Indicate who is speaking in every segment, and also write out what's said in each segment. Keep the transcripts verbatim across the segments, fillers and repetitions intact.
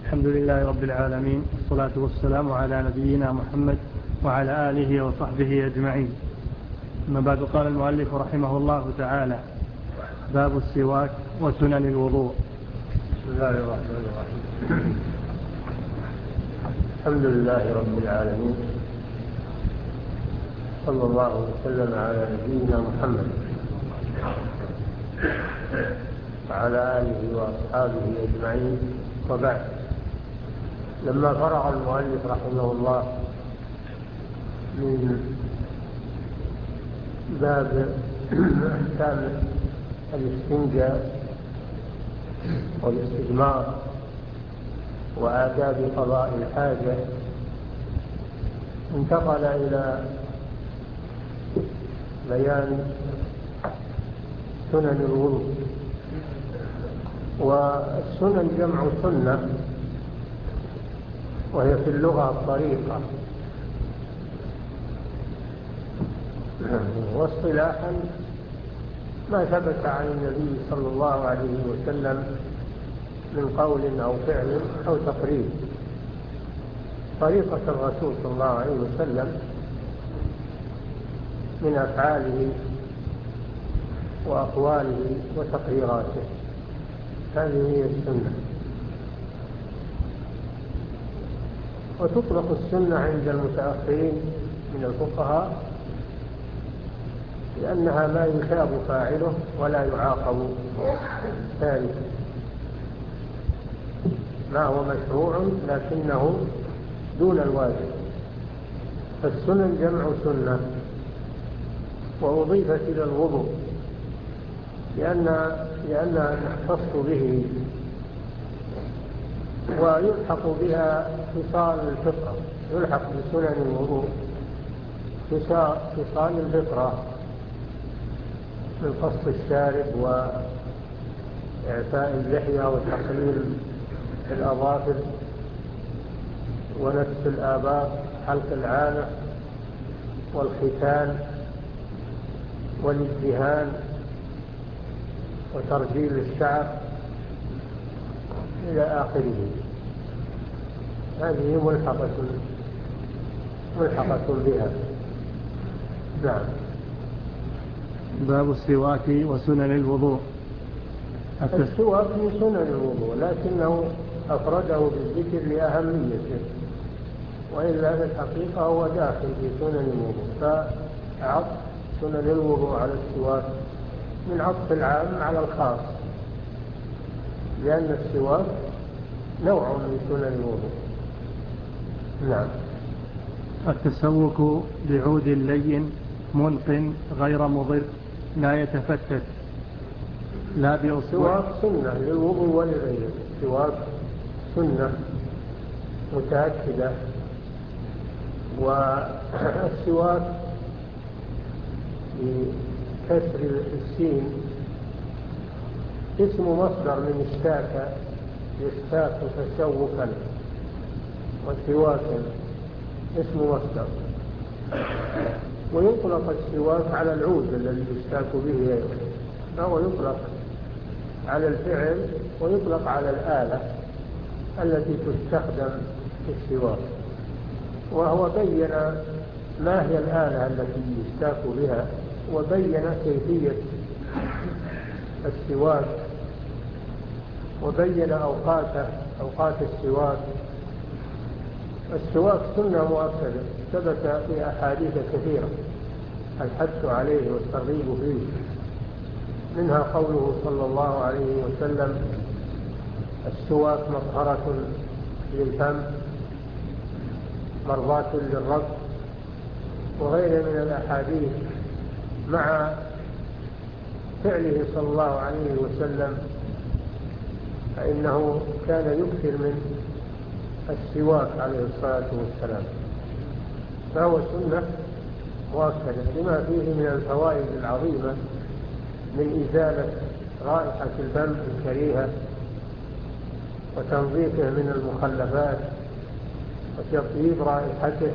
Speaker 1: الحمد لله رب العالمين، والصلاة والسلام على نبينا محمد وعلى آله وصحبه أجمعين. أما بعد، قال المؤلف رحمه الله تعالى: باب السواك وسنن الوضوء.
Speaker 2: بسم الله الرحمن الرحيم. الحمد لله رب العالمين، صلى الله وسلم على نبينا محمد وعلى آله وأصحابه أجمعين، وبعد. لما فرغ المؤلف رحمه الله من باب أحكام الاستنجاء والاستجمار وآداب قضاء الحاجة، انتقل إلى بيان سنن الوضوء. والسنن جمع سنة، وهي في اللغة الطريقة، واصطلاحا ما ثبت عن النبي صلى الله عليه وسلم من قول أو فعل أو تقرير. طريقة الرسول صلى الله عليه وسلم من أفعاله وأقواله وتقريراته، هذه هي السنة. وتطلق السنة عند المتأخرين من الفقهاء لأنها ما يثاب فاعله ولا يعاقب تاركه، ما هو مشروع لكنه دون الواجب. فالسنن جمع سنة، وأضيفت إلى الوضوء لأن لأنها تختص به ويلحق بها خصال الفطرة، يلحق بسنن الوضوء خصال الفطرة من قص الشارب وإعفاء اللحية وتقليل الأظافر ونتف الآباط، حلق العانة والختان والازدهان وترجيل الشعر إلى آخره. هذه ملحقة ملحقة بها. نعم.
Speaker 1: باب السواك وسنن الوضوء.
Speaker 2: السواك من سنن الوضوء، لكنه أفرده بالذكر لأهميته، وإلا في الحقيقة هو داخل في سنن الوضوء. فعطف سنن الوضوء على السواك من عطف العام على الخاص، لأن السواك نوع من سنن الوضوء. نعم.
Speaker 1: التسوك بعود لين منق غير مضر لا يتفتت لا بأصبع.
Speaker 2: السواك سنة للوضوء ولغيره، السواك سنة متأكدة. والسواك بكسر السين اسم مصدر من اشتاك يشتاك تسوكا، وسواكا اسم مصدر. ويطلق السواك على العود الذي يشتاك به أيضا، فهو يطلق على الفعل ويطلق على الآلة التي تستخدم في السواك. وهو بين ما هي الآلة التي يشتاك بها، وبين كيفية السواك، وبين أوقاته أوقات السواك. السواك سنة مؤكدة ثبت في أحاديث كثيرة الحث عليه والترغيب فيه، منها قوله صلى الله عليه وسلم: السواك مطهرة للفم مرضاة للرب، وغيره من الأحاديث، مع فعله صلى الله عليه وسلم فإنه كان يكثر من السواك عليه الصلاة والسلام. فهو سنة مؤكدة لما فيه من الفوائد العظيمة من إزالة رائحة الفم الكريهة وتنظيفه من المخلفات وتطيب رائحته،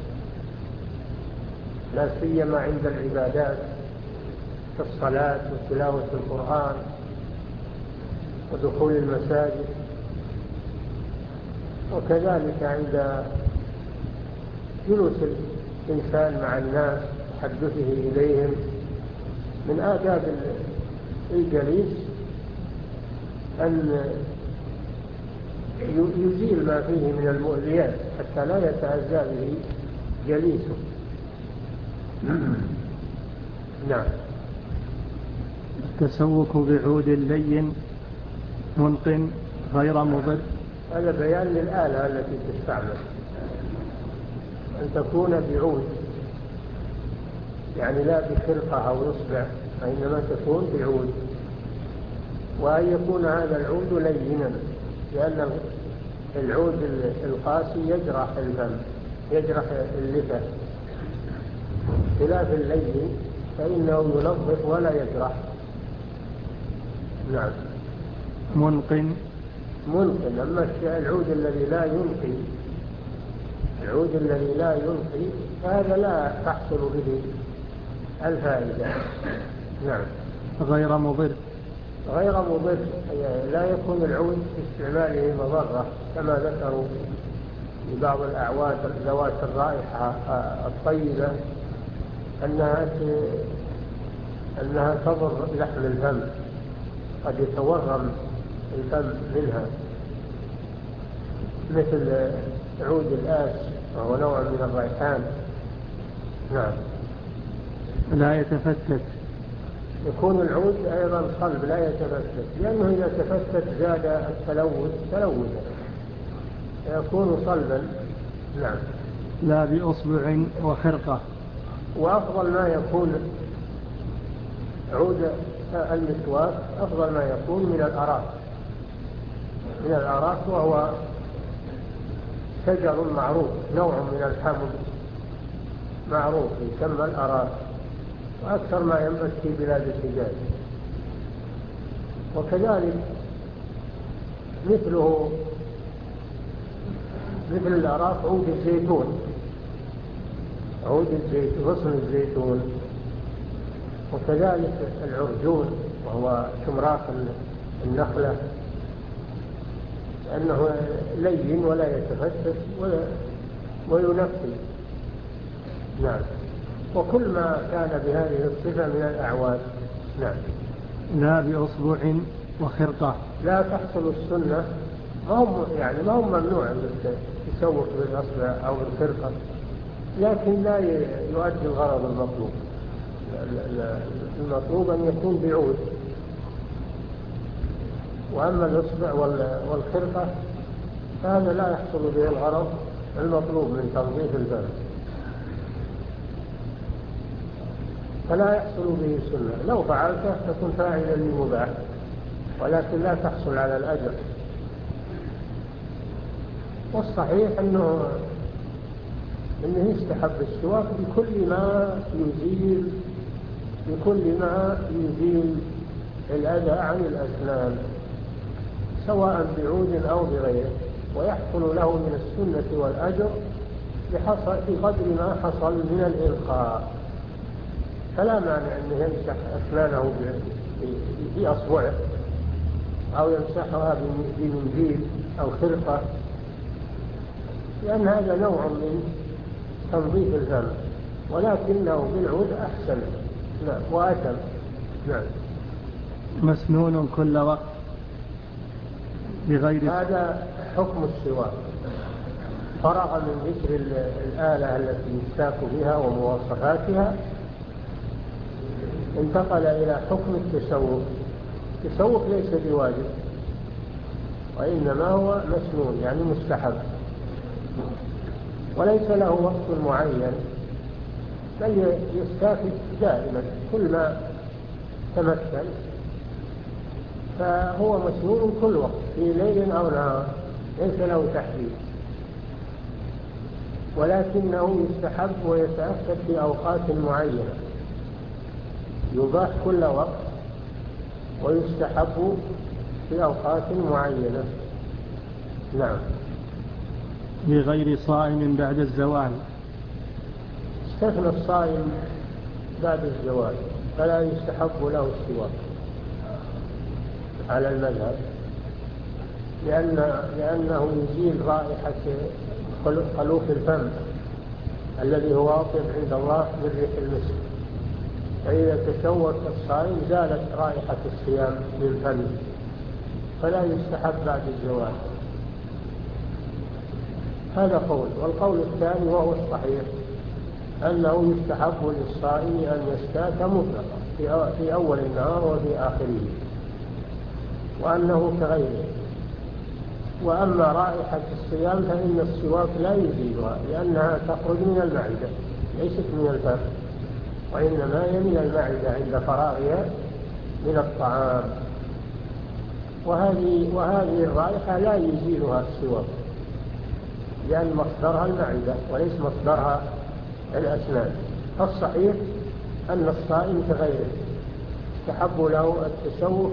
Speaker 2: لا سيما عند العبادات كالصلاة وتلاوة القرآن ودخول المساجد. وكذلك عند جلوس الإنسان مع الناس تحدثه إليهم من آداب الجليس أن يزيل ما فيه من المؤذيات حتى لا يتأذى به جليسه. نعم.
Speaker 1: التسوك بعود لين منقن غير مضر.
Speaker 2: هذا بيان للآلة التي تستعمل، أن تكون بعود، يعني لا بخرقة أو إصبع، وإنما تكون بعود، وأن يكون هذا العود لينا، لأن العود القاسي يجرح الفم، يجرح اللثة، خلاف اللين فإنه ينظف ولا يجرح. نعم.
Speaker 1: منقن
Speaker 2: منقن. أما العود الذي لا ينقي، العود الذي لا ينقي هذا لا تحصل به الفائدة. نعم.
Speaker 1: غير مضر.
Speaker 2: غير مضر، لا يكون العود في استعماله مضرة، كما ذكروا في بعض الأعواد ذوات الرائحة الطيبة أنها أنها تضر لحم الفم، قد يتورم الفم منها، مثل عود الآس وهو نوع من الريحان. نعم.
Speaker 1: لا يتفتت.
Speaker 2: يكون العود أيضا صلب لا يتفتت، لأنه إذا تفتت زاد التلوث تلوثا، يكون صلبا. نعم.
Speaker 1: لا بأصبع وخرقة.
Speaker 2: وأفضل ما يكون عود المسواك أفضل ما يكون من الأراك، من الأراك وهو شجر معروف، نوع من الحمض معروف يسمى الأراك، وأكثر ما ينبت في بلاد الحجاز. وكذلك مثله مثل الأراك عود الزيتون، عود الزيتون، غصن الزيتون، وكذلك العرجون وهو شمراق النخلة، لأنه لين ولا يتفتت ولا وينقي. نعم. وكل ما كان بهذه الصفة من الأعواد. نعم.
Speaker 1: لا بأصبع وخرقة.
Speaker 2: لا تحصل السنة، ما هم يعني ما هم ممنوع يسوق بالأصبع أو بالخرقة، لكن لا يؤدي الغرض المطلوب. المطلوب أن يكون بعود، وأما الأصبع والخرقة فهذا لا يحصل به الغرض المطلوب من تنظيف الفم، فلا يحصل به سنة. لو فعلته تكون فاعلا للمباح، ولكن لا تحصل على الأجر. والصحيح أنه أنه يستحب السواك بكل ما يزيل بكل ما يزيل الأذى عن الأسنان، سواء بعود أو بغيره، ويحصل له من السنة والأجر بقدر ما حصل من الإلقاء. فلا مانع أنه يمسح أسنانه بأصبعه أو يمسحها بمنديل أو خرقة، لأن هذا نوع من تنظيف الفم، ولكنه بالعود أحسن. نعم. وأتم. نعم.
Speaker 1: مسنون كل وقت بغير.
Speaker 2: هذا حكم السواك. فرغ من ذكر الآلة التي يستاك بها ومواصفاتها، انتقل إلى حكم التسوق. التسوق ليس بواجب، وإنما هو مسنون يعني مستحب، وليس له وقت معين، بل يستاك دائما كل ما تمكن، فهو مسنون كل وقت في ليل أو نهار، ليس له تحديد، ولكنه يستحب ويتأكد في أوقات معينة. يباح كل وقت ويستحب في أوقات معينة. نعم.
Speaker 1: بغير صائم بعد الزوال.
Speaker 2: استثنى الصائم بعد الزوال، فلا يستحب له السواك على المذهب، لأن لأنه يزيل رائحة خلوف الفم الذي هو أطيب عند الله من ريح المسك. فإذا تسوق الصائم زالت رائحة الصيام من فمه، فلا يستحب بعد الزوال. هذا قول. والقول الثاني وهو الصحيح أنه يستحب للصائم أن يستاك مطلقا في أول النهار وفي آخره، وأنه كغيره. وأما رائحة الصيام فإن السواك لا يزيلها، لأنها تخرج من المعدة ليست من الفم، وإنما هي من المعدة عند فراغها من الطعام. وهذه, وهذه الرائحة لا يزيلها السواك، لأن مصدرها المعدة وليس مصدرها الأسنان. فالصحيح أن الصائم كغيره يستحب له التسوق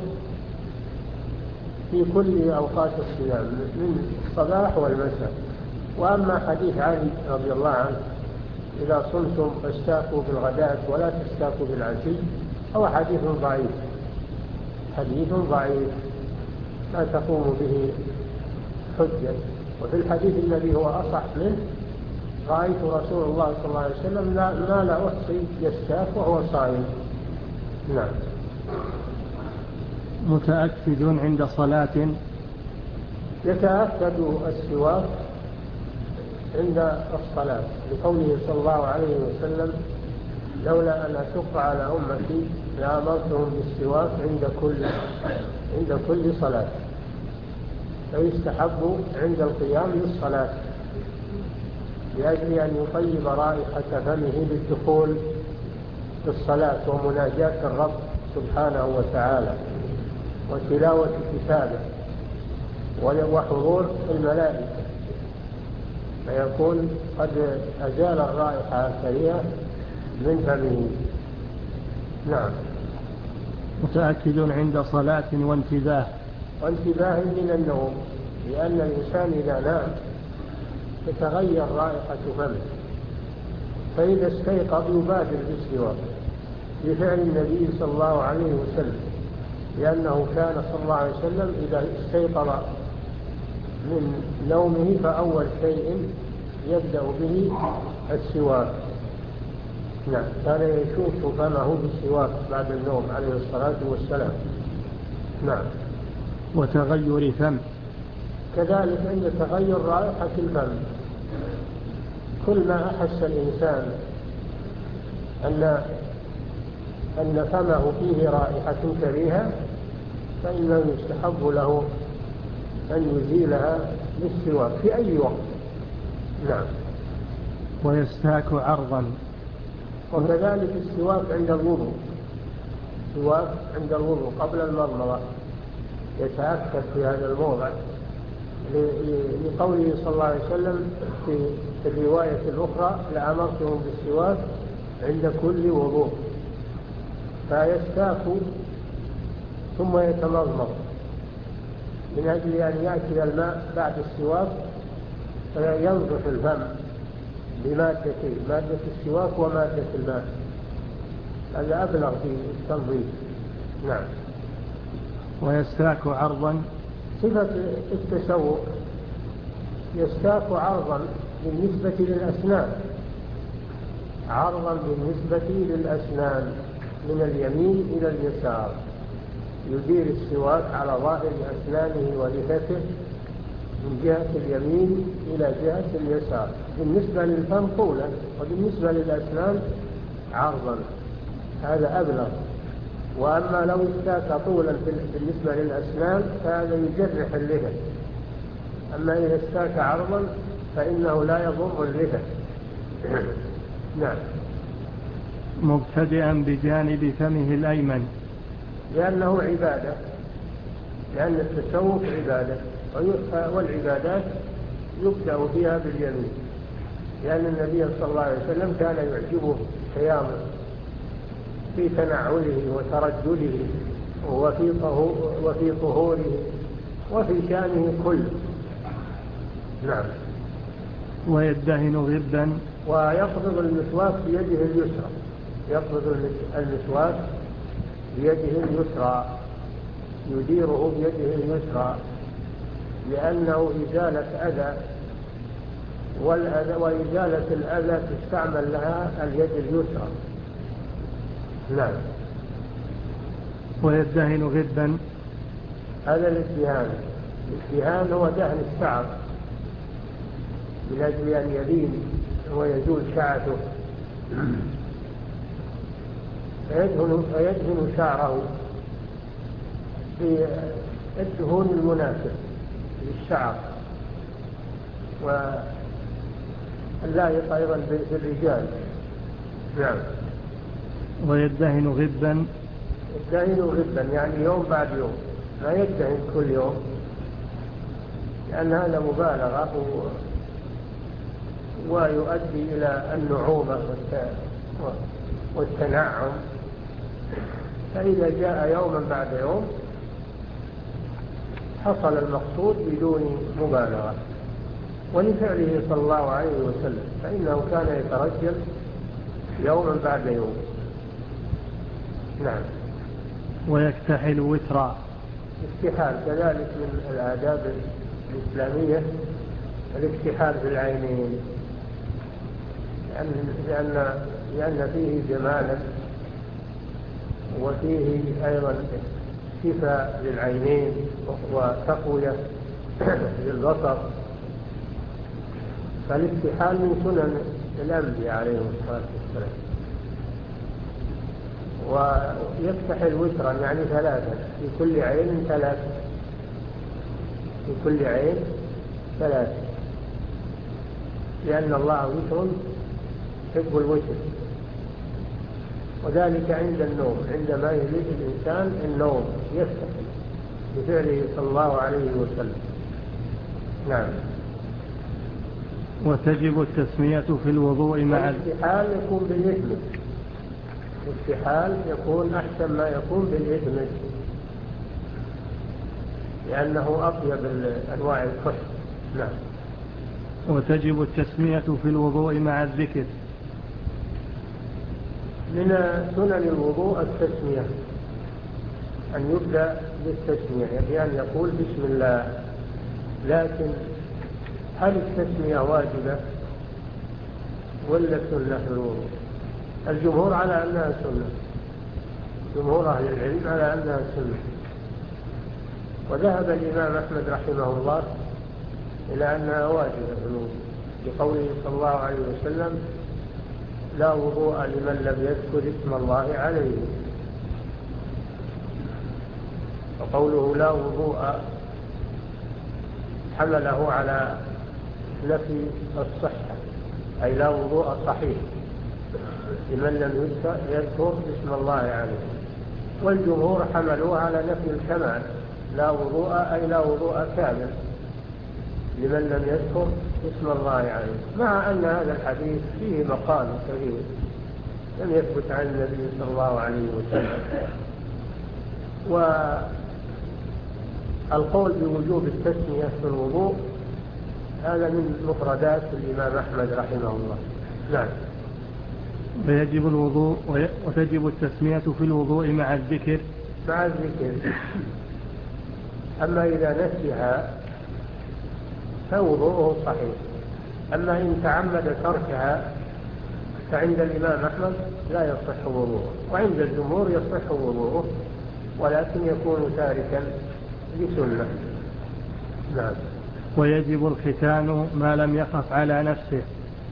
Speaker 2: في كل أوقات الصيام من الصباح والمساء. وأما حديث علي رضي الله عنه إذا صمتم فاستاكوا بالغداة ولا تستاكوا بالعشي، هو حديث ضعيف، حديث ضعيف لا تقوم به حجة. وفي الحديث الذي هو أصح منه رأيت رسول الله صلى الله عليه وسلم ما لا أحصي يستاك وهو صائم. نعم.
Speaker 1: متأكد عند صلاة.
Speaker 2: يتأكد السواك عند الصلاة لقوله صلى الله عليه وسلم لولا أن أشق على أمتي لأمرتهم بالسواك عند كل عند كل صلاة. فيستحب عند القيام للصلاة لأجل أن يطيب رائحة فمه بالدخول في الصلاة ومناجاة الرب سبحانه وتعالى وتلاوة كتابه وحضور الملائكة، فيكون قد أزال الرائحة الكريهة من فمه. نعم.
Speaker 1: متأكد عند صلاة وانتباه.
Speaker 2: وانتباه من النوم، لأن الإنسان إذا نام تتغير رائحة فمه، فإذا استيقظ يبادر بالسواك لفعل النبي صلى الله عليه وسلم، لأنه كان صلى الله عليه وسلم إذا استيقظ من نومه فأول شيء يبدأ به السواك. نعم. كان يشوف فمه بالسواك بعد النوم عليه الصلاة والسلام. نعم.
Speaker 1: وتغير فم.
Speaker 2: كذلك عند تغير رائحة الفم، كل ما أحس الإنسان أن أن فمه فيه رائحة كريهة فإنه يستحب له أن يزيلها بالسواك في أي وقت. نعم.
Speaker 1: ويستاك عرضا.
Speaker 2: وكذلك السواك عند الوضوء، السواك عند الوضوء قبل المضمضة يتأكد في هذا الموضع لقوله صلى الله عليه وسلم في الرواية الأخرى لأمرتهم بالسواك عند كل وضوء. فيستاك ثم يتمضمض من أجل أن يأكل الماء بعد السواك فينظف الفم بمادتين، مادة السواك ومادة الماء، هذا أبلغ في التنظيف. نعم.
Speaker 1: ويستاك عرضا.
Speaker 2: صفة التسوق يستاك عرضا بالنسبة للأسنان، عرضا بالنسبة للأسنان من اليمين إلى اليسار، يدير السواك على ظاهر أسنانه ولثته من جهة اليمين إلى جهة اليسار، بالنسبة للفم طولا وبالنسبة للأسنان عرضا، هذا أبلغ. وأما لو استاك طولا بالنسبة للأسنان فهذا يجرح اللحى، أما إذا استاك عرضا فإنه لا يضر اللحى. نعم.
Speaker 1: مبتدئا بجانب فمه الأيمن،
Speaker 2: لأنه عبادة، لأن التسوق عبادة، والعبادات يبدأ فيها باليمين، لأن النبي صلى الله عليه وسلم كان يعجبه قيامه في تنعله وترجله وفي وفي طهوره وفي شأنه كله. نعم.
Speaker 1: ويدهن غبا.
Speaker 2: ويقبض المسواك بيده اليسرى، يقبض المسواك بيده اليسرى، يديره بيده اليسرى لأنه إزالة أذى، والأذى وإزالة الأذى تستعمل لها اليد اليسرى. نعم.
Speaker 1: ويدهن غبا.
Speaker 2: هذا الادهان. الادهان هو دهن الشعر من أجل أن يلين ويزول شعثه، فيدهن, فيدهن شعره بالدهون المناسب للشعر واللائق أيضا بالرجال. نعم.
Speaker 1: ويدهن غبا.
Speaker 2: يدهن غبا يعني يوم بعد يوم، ما يدهن كل يوم، لأن هذا مبالغة ويؤدي إلى النعومة والتنعم. فإذا جاء يوما بعد يوم حصل المقصود بدون مبالغة. ولفعله صلى الله عليه وسلم، فإنه كان يترجل يوما بعد يوم. نعم.
Speaker 1: ويكتحل وترا.
Speaker 2: الاكتحال كذلك من الآداب الإسلامية، الاكتحال في العينين، لأن, لأن فيه جمالا وفيه أيضا شفاء للعينين وتقوية للبصر. فالاكتحال من سنن الأنبياء عليهم الصلاة والسلام. ويكتحل وترا يعني ثلاثة، في كل عين ثلاثة، في كل عين ثلاثة، لأن الله وتر يحب الوتر. وذلك عند النوم، عندما يريد الإنسان النوم يكتحل بفعله صلى الله عليه وسلم. نعم.
Speaker 1: وتجب التسمية في الوضوء مع
Speaker 2: الاكتحال يكون بالإثم، الاكتحال يكون أحسن ما يكون بالإثم، لأنه أطيب أنواع الكحل. نعم.
Speaker 1: وتجب التسمية في الوضوء مع الذكر.
Speaker 2: من سنن الوضوء التسمية، أن يبدأ بالتسمية، يعني أن يقول بسم الله. لكن هل التسمية واجبة ولا سنة في الوضوء؟ الجمهور على أنها سنة، جمهور أهل العلم على أنها سنة. وذهب الإمام أحمد رحمه الله إلى أنها واجبة في الوضوء، بقوله صلى الله عليه وسلم: لا وضوء لمن لم يذكر اسم الله عليه. وقوله لا وضوء حمله على نفي الصحة، أي لا وضوء صحيح لمن لم يذكر اسم الله عليه. والجمهور حملوه على نفي الكمال، لا وضوء أي لا وضوء كامل لمن لم يذكر اسم الله عليه، مع أن هذا الحديث فيه مقال كثير لم يثبت عن النبي صلى الله عليه وسلم. والقول بوجوب التسمية في الوضوء هذا من مفردات الإمام أحمد رحمه الله. نعم.
Speaker 1: ويجب الوضوء وتجب التسمية في الوضوء مع الذكر.
Speaker 2: مع الذكر. أما إذا نسيها فوضوءه صحيح، أما إن تعمد تركها فعند الإمام أحمد لا يصح وضوءه، وعند الجمهور يصح وضوءه، ولكن يكون تاركا لسنة. نعم.
Speaker 1: ويجب الختان ما لم يخف على نفسه.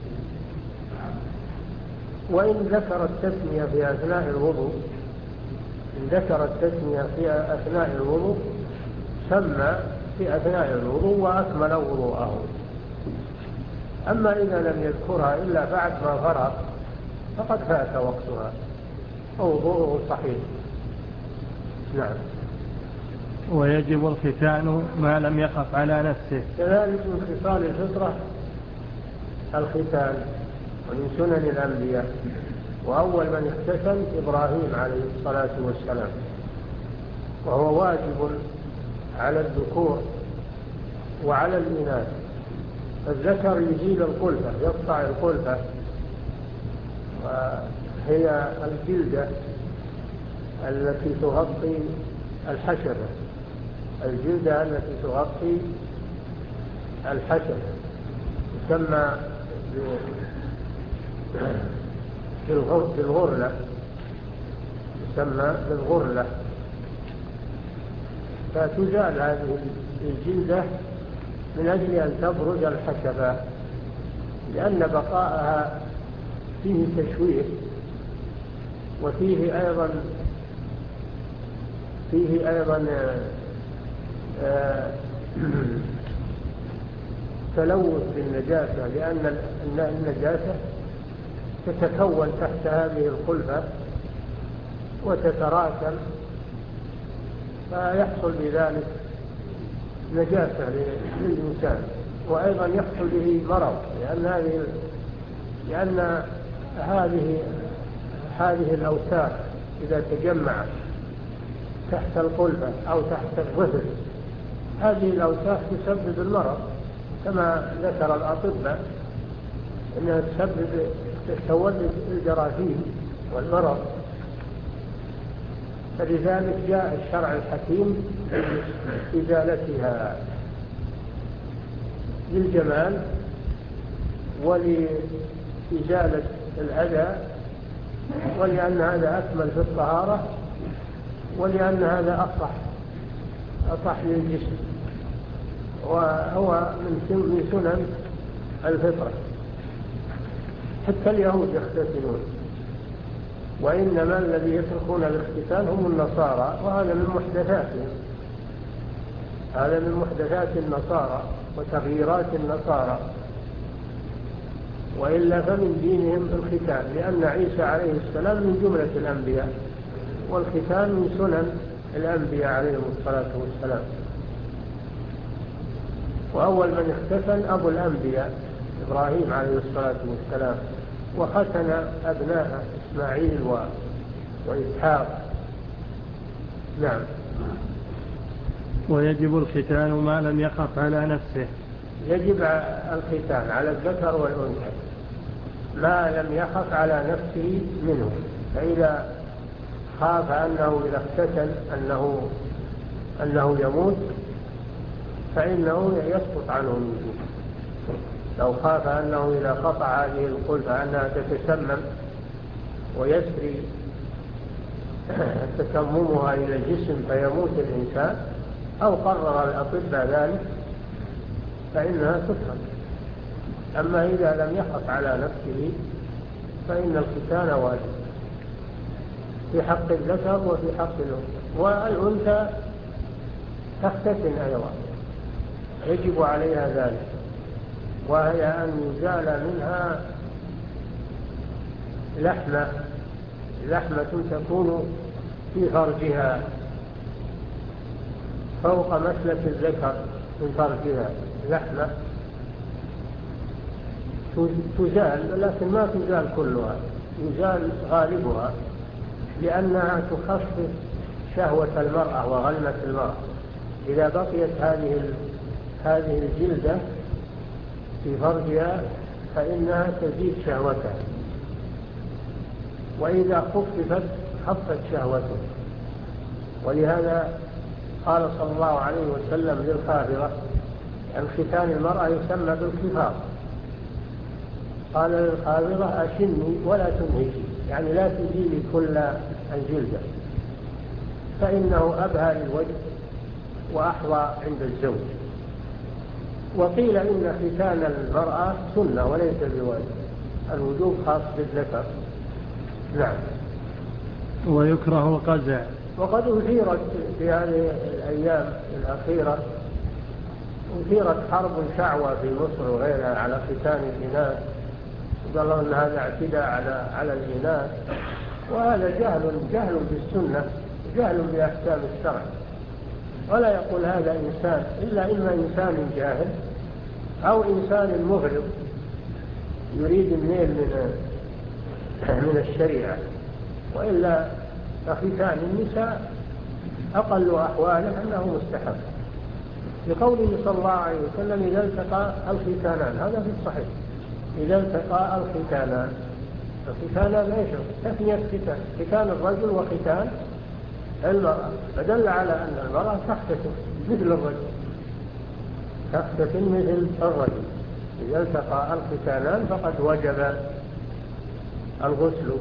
Speaker 2: وإن ذكر التسمية في أثناء الوضوء، إن ذكر التسمية في أثناء الوضوء سمى في أثناء الوضوء وأكمل وضوءه. أما إذا لم يذكرها إلا بعد ما فرغ فقد فات وقتها ووضوءه صحيح. نعم.
Speaker 1: ويجب الختان ما لم يخف على نفسه.
Speaker 2: كذلك من خصال الفطرة الختان، ومن سنن الأنبياء. وأول من اختتن إبراهيم عليه الصلاة والسلام، وهو واجب على الذكور وعلى الإناث. الذكر يزيل القلفة، يقطع القلفة، وهي الجلدة التي تغطي الحشفة، الجلدة التي تغطي الحشفة، يسمى بالغرلة، يسمى بالغرلة. فتزال هذه الجلدة من أجل أن تبرز الحشفة، لأن بقاءها فيه تشويه، وفيه أيضا فيه أيضا تلوث بالنجاسة، لأن النجاسة تتكون تحت هذه الخلفة وتتراكم، فيحصل بذلك نجاسة للإنسان، وأيضا يحصل به مرض، لأن هذه لأن هذه هذه الأوساخ إذا تجمعت تحت الخلفة أو تحت الظفر، هذه الأوساخ تسبب المرض كما ذكر الأطباء أنها تسبب تولد الجراثيم والمرض. فلذلك جاء الشرع الحكيم لإزالتها للجمال ولإزالة الأذى، ولأن هذا أكمل في الطهارة، ولأن هذا أصح أصح للجسم، وهو من سنن الفطرة. حتى اليهود يختتنون، وإنما الذي يتركون الاختتان هم النصارى، وهذا من محدثاتهم، هذا من محدثات النصارى وتغييرات النصارى، وإلا فمن دينهم الختان، لأن عيسى عليه السلام من جملة الأنبياء، والختان من سنن الأنبياء عليهم الصلاة والسلام. وأول من اختتن أبو الأنبياء إبراهيم عليه الصلاة والسلام، وختن أبناء إسماعيل و... وإسحاق. نعم.
Speaker 1: ويجب الختان ما لم يخف على نفسه.
Speaker 2: يجب الختان على الذكر والأنثى ما لم يخف على نفسه منه، فإذا خاف أنه إذا اختتن أنه, أنه يموت فإنه يسقط عنه الوجوب. لو خاف أنه إذا قطع هذه الخلفة أنها تتسمم ويسري تسممها إلى الجسم فيموت الإنسان، أو قرر الأطباء ذلك، فإنها تفهم. أما إذا لم يخف على نفسه فإن الختان واجب في حق الذكر وفي حق الأنثى. والأنثى تختتن أيضا يجب عليها ذلك، وهي أن يزال منها لحمة لحمة تكون في فرجها فوق مسلك الذكر من فرجها، لحمة تزال، لكن ما تزال كلها، يزال غالبها، لأنها تخفف شهوة المرأة وغلمة المرأة. إذا بقيت هذه هذه الجلدة في فرجها فإنها تزيد شهوتها، وإذا خففت خفت شهوته. ولهذا قال صلى الله عليه وسلم للخافرة، الختان المرأة يسمى بالخفاض، قال للخافرة أشني ولا تنهشي، يعني لا تزيلي كل الجلدة، فإنه أبهى للوجه وأحظى عند الزوج. وقيل إن ختان المرأة سنة وليس بواجب، الوجوب خاص بالذكر. نعم.
Speaker 1: ويكره القزع.
Speaker 2: وقد أثيرت في هذه الأيام الأخيرة أثيرت حرب شعوى في مصر وغيرها على ختان الإناث، قال الله أن هذا اعتداء على على الإناث، وهذا جهل جهل بالسنة، جهل بأحكام الشرع. ولا يقول هذا إنسان إلا إما إنسان جاهل أو إنسان مغرض يريد النيل من من الشريعة، وإلا فختان النساء أقل أحواله أنه مستحب، لقوله صلى الله عليه وسلم إذا التقى الختانان، هذا في الصحيح، إذا التقى الختانان. الختانان إيش؟ تثنية ختان، ختان الرجل وختان المرأة، فدل على أن المرأة تختتن مثل الرجل. تختتن مثل الرجل. إذا التقى الختانان فقد وجب الغسل.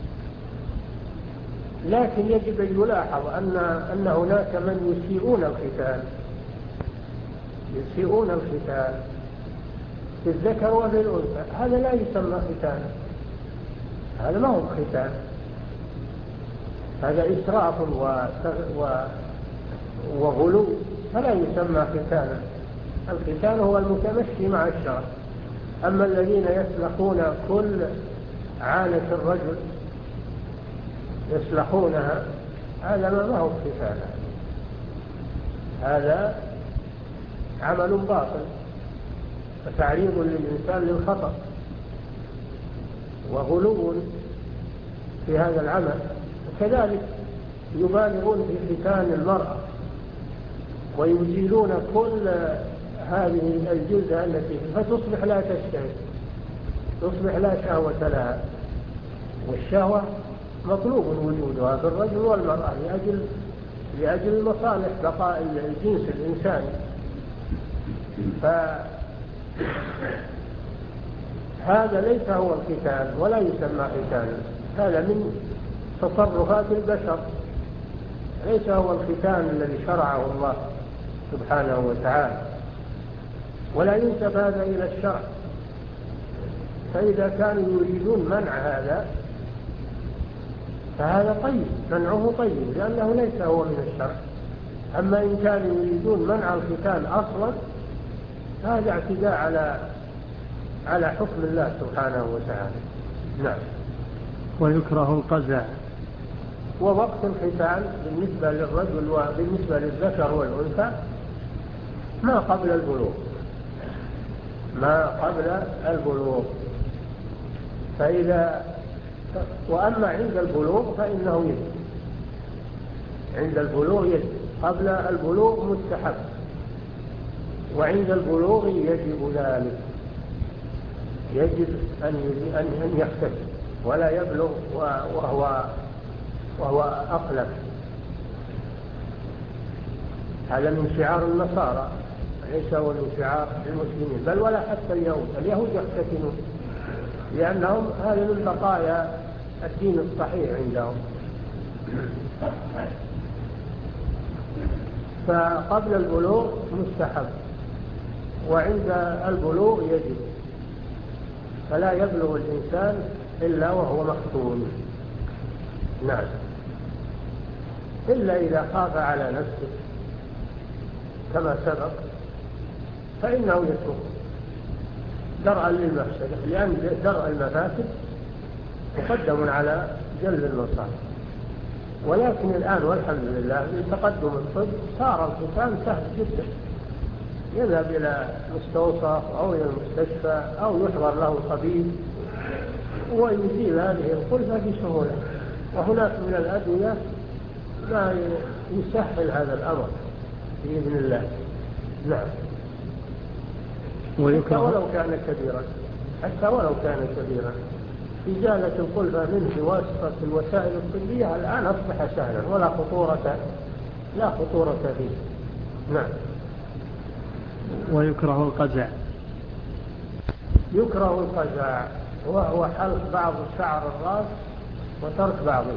Speaker 2: لكن يجب أن يلاحظ أن أن هناك من يسيئون الختان يسيئون الختان في الذكر وفي الأنثى. هذا لا يسمى ختانا، هذا ما هو ختان، هذا إسراف وغلو، فلا يسمى ختانا. الختان هو المتمشي مع الشرع. أما الذين يسلخون كل عانة الرجل يسلخونها، هذا ما هو ختانا، هذا عمل باطل وتعريض للإنسان للخطأ وغلو في هذا العمل. وكذلك يبالغون في ختان المرأة ويزيلون كل هذه الجلدة التي فتصبح لا تشتهي، تصبح لا شهوة لها. والشهوة مطلوب وجودها في الرجل والمرأة لأجل لأجل مصالح بقاء الجنس الإنساني. فهذا ليس هو الختان ولا يسمى ختانا، هذا من تصرفات البشر، ليس هو الختان الذي شرعه الله سبحانه وتعالى، ولا ينسب هذا إلى الشرع. فإذا كانوا يريدون منع هذا فهذا طيب، منعه طيب، لأنه ليس هو من الشرع. أما إن كانوا يريدون منع الختان أصلا هذا اعتداء على على حكم الله سبحانه وتعالى. نعم.
Speaker 1: ويكره القزع.
Speaker 2: ووقت الختان بالنسبة للرجل وبالنسبة للذكر والأنثى ما قبل البلوغ، ما قبل البلوغ. فإذا وأما عند البلوغ فإنه يجب، عند البلوغ يجب، قبل البلوغ مستحب، وعند البلوغ يجب ذلك، يجب أن أن يختتن ولا يبلغ وهو وهو أقلم. هذا من شعار النصارى، ليس هو من شعار المسلمين، بل ولا حتى اليهود. اليهود يختتنون لأنهم هذا من بقايا الدين الصحيح عندهم. فقبل البلوغ مستحب، وعند البلوغ يجب، فلا يبلغ الإنسان إلا وهو مختون. نعم، إلا إذا خاف على نفسه كما سبق فإنه يترك درءا للمفسدة، لأن درء المفاسد مقدم على جلب المصالح. ولكن الآن والحمد لله بتقدم الطب صار الختان سهل جدا، يذهب إلى مستوصف أو إلى المستشفى أو يحضر له طبيب ويزيل هذه الخلفة بسهولة. وهناك من الأدوية ما يسهل هذا الأمر بإذن الله. نعم. حتى ولو كان كبيرا، حتى ولو كان كبيرا إزالة الخلفة منه بواسطة الوسائل الطبية الآن أصبح سهلا ولا خطورة لا خطورة فيه. نعم.
Speaker 1: ويكره القزع.
Speaker 2: يكره القزع وهو حلق بعض شعر الرأس وترك بعضه،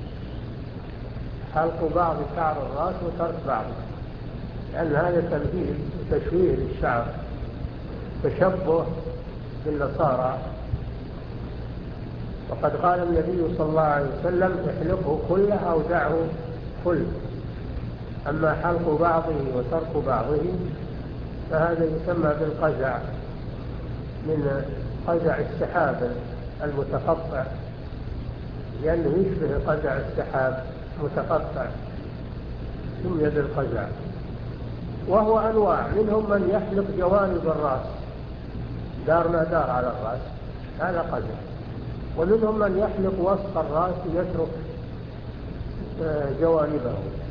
Speaker 2: حلق بعض شعر الرأس وترك بعضه، لأن هذا تمثيل وتشويه للشعر، تشبه بالنصارى. وقد قال النبي صلى الله عليه وسلم احلقه كله أو دعه كله. أما حلق بعضه وترك بعضه فهذا يسمى بالقزع، من قزع السحاب المتقطع، لأنه يشبه قزع السحاب متقطع، سمي بالقزع. وهو أنواع، منهم من يحلق جوانب الرأس، دار ما دار على الرأس، هذا قزع. ومنهم من يحلق وسط الرأس يترك جوانبه.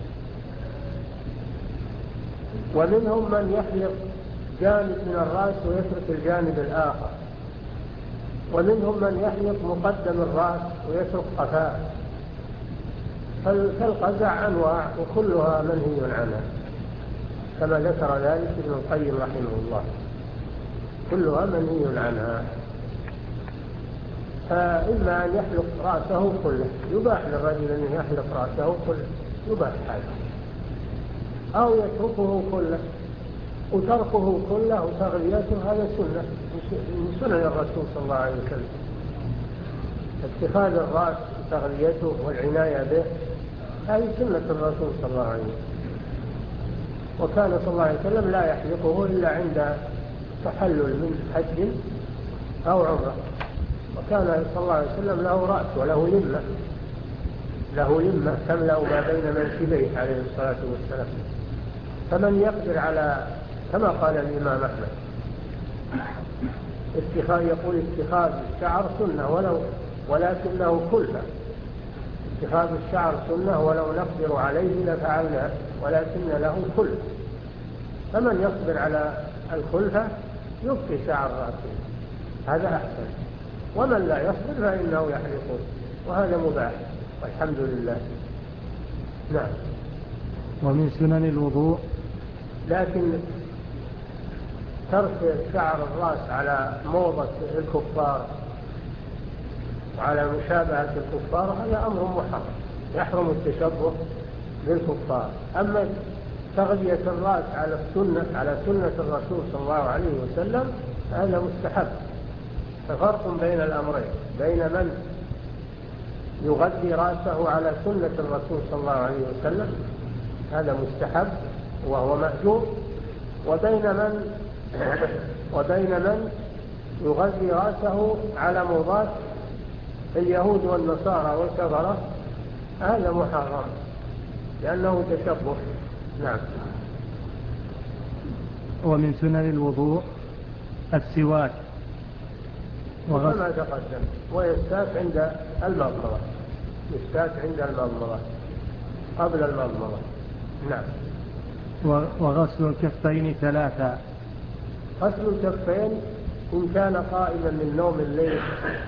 Speaker 2: ومنهم من يحلق جانب من الرأس ويترك الجانب الآخر. ومنهم من يحلق مقدم الرأس ويترك قفاه. فالقزع أنواع وكلها منهي عنها. كما ذكر ذلك ابن القيم رحمه الله، كلها منهي عنها. فإما أن يحلق رأسه كله، يباح للرجل أن يحلق رأسه كله، يباح هذا، أو يتركه كله، وتركه كله وتغليته هذا سنة من سنن الرسول صلى الله عليه وسلم. اتخاذ الرأس وتغليته والعناية به هذه سنة الرسول صلى الله عليه وسلم، وكان صلى الله عليه وسلم لا يحلقه إلا عند تحلل من حج أو عمره. وكان صلى الله عليه وسلم له رأس وله لمة، له لمة تملأ ما بين منكبيه عليه الصلاة والسلام. فمن يقدر على، كما قال الإمام أحمد، اتخاذ يقول اتخاذ الشعر سنة ولو ولكنه كلفة، اتخاذ الشعر سنة ولو نقدر عليه لفعلنا، ولكن له كلفة. فمن يصبر على الكلفة يبقي شعر رأسه، هذا أحسن. ومن لا يصبر فإنه يحلقه، وهذا مباح والحمد لله. نعم.
Speaker 1: ومن سنن الوضوء،
Speaker 2: لكن ترك شعر الرأس على موضة الكفار وعلى مشابهة الكفار هذا أمر محرم، يحرم التشبه بالكفار. أما تغذية الرأس على السنة على سنة الرسول صلى الله عليه وسلم هذا مستحب. ففرق بين الأمرين، بين من يغذي رأسه على سنة الرسول صلى الله عليه وسلم هذا مستحب وهو مأجور، وبين من وبين من يغذي رأسه على موضات اليهود والنصارى والكفرة هذا محرم لأنه تشبه. نعم.
Speaker 1: ومن سنن الوضوء السواك
Speaker 2: وكما تقدم، ويستاك عند المضمضة، يستاك عند المضمضة قبل المضمضة. نعم.
Speaker 1: وغسل الكفين ثلاثا،
Speaker 2: غسل الكفين إن كان قائما من نوم الليل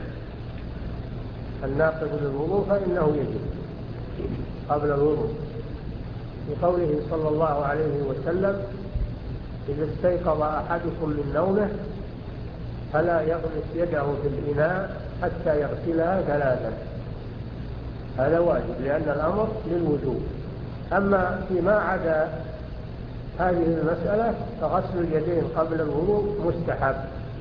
Speaker 2: الناقض للوضوء فإنه يجب قبل الوضوء، لقوله صلى الله عليه وسلم: إذا استيقظ أحدكم من نومه فلا يغمس يده في الإناء حتى يغسلها ثلاثا. هذا واجب لأن الأمر للوجوب. أما فيما عدا هذه المسألة فغسل اليدين قبل الوضوء مستحب،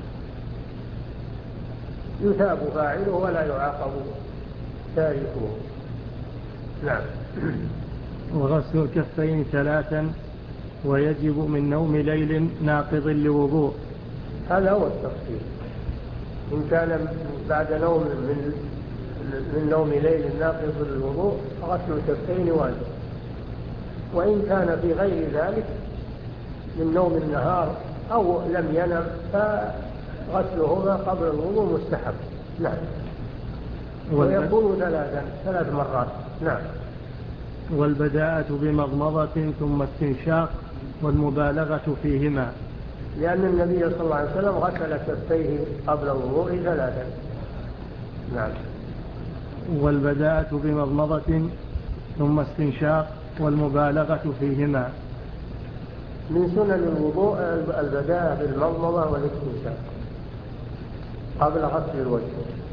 Speaker 2: يثاب فاعله ولا يعاقب تاركه. نعم.
Speaker 1: وغسل الكفين ثلاثا ويجب من نوم ليل ناقض لوضوء،
Speaker 2: هذا هو التفصيل. إن كان بعد نوم من من نوم ليل ناقض للوضوء فغسل الكفين واجب، وإن كان في غير ذلك من نوم النهار أو لم ينم فغسلهما قبل الوضوء مستحب. نعم. ويكون ثلاثا ثلاث مرات. نعم.
Speaker 1: والبداءة بمضمضة ثم استنشاق والمبالغة فيهما،
Speaker 2: لأن النبي صلى الله عليه وسلم غسل كفيه قبل الوضوء ثلاثا. نعم.
Speaker 1: والبداءة بمضمضة ثم استنشاق والمبالغة فيهما.
Speaker 2: من سنن الوضوء البداءة بالمضمضة والاستنشاق قبل غسل الوجه،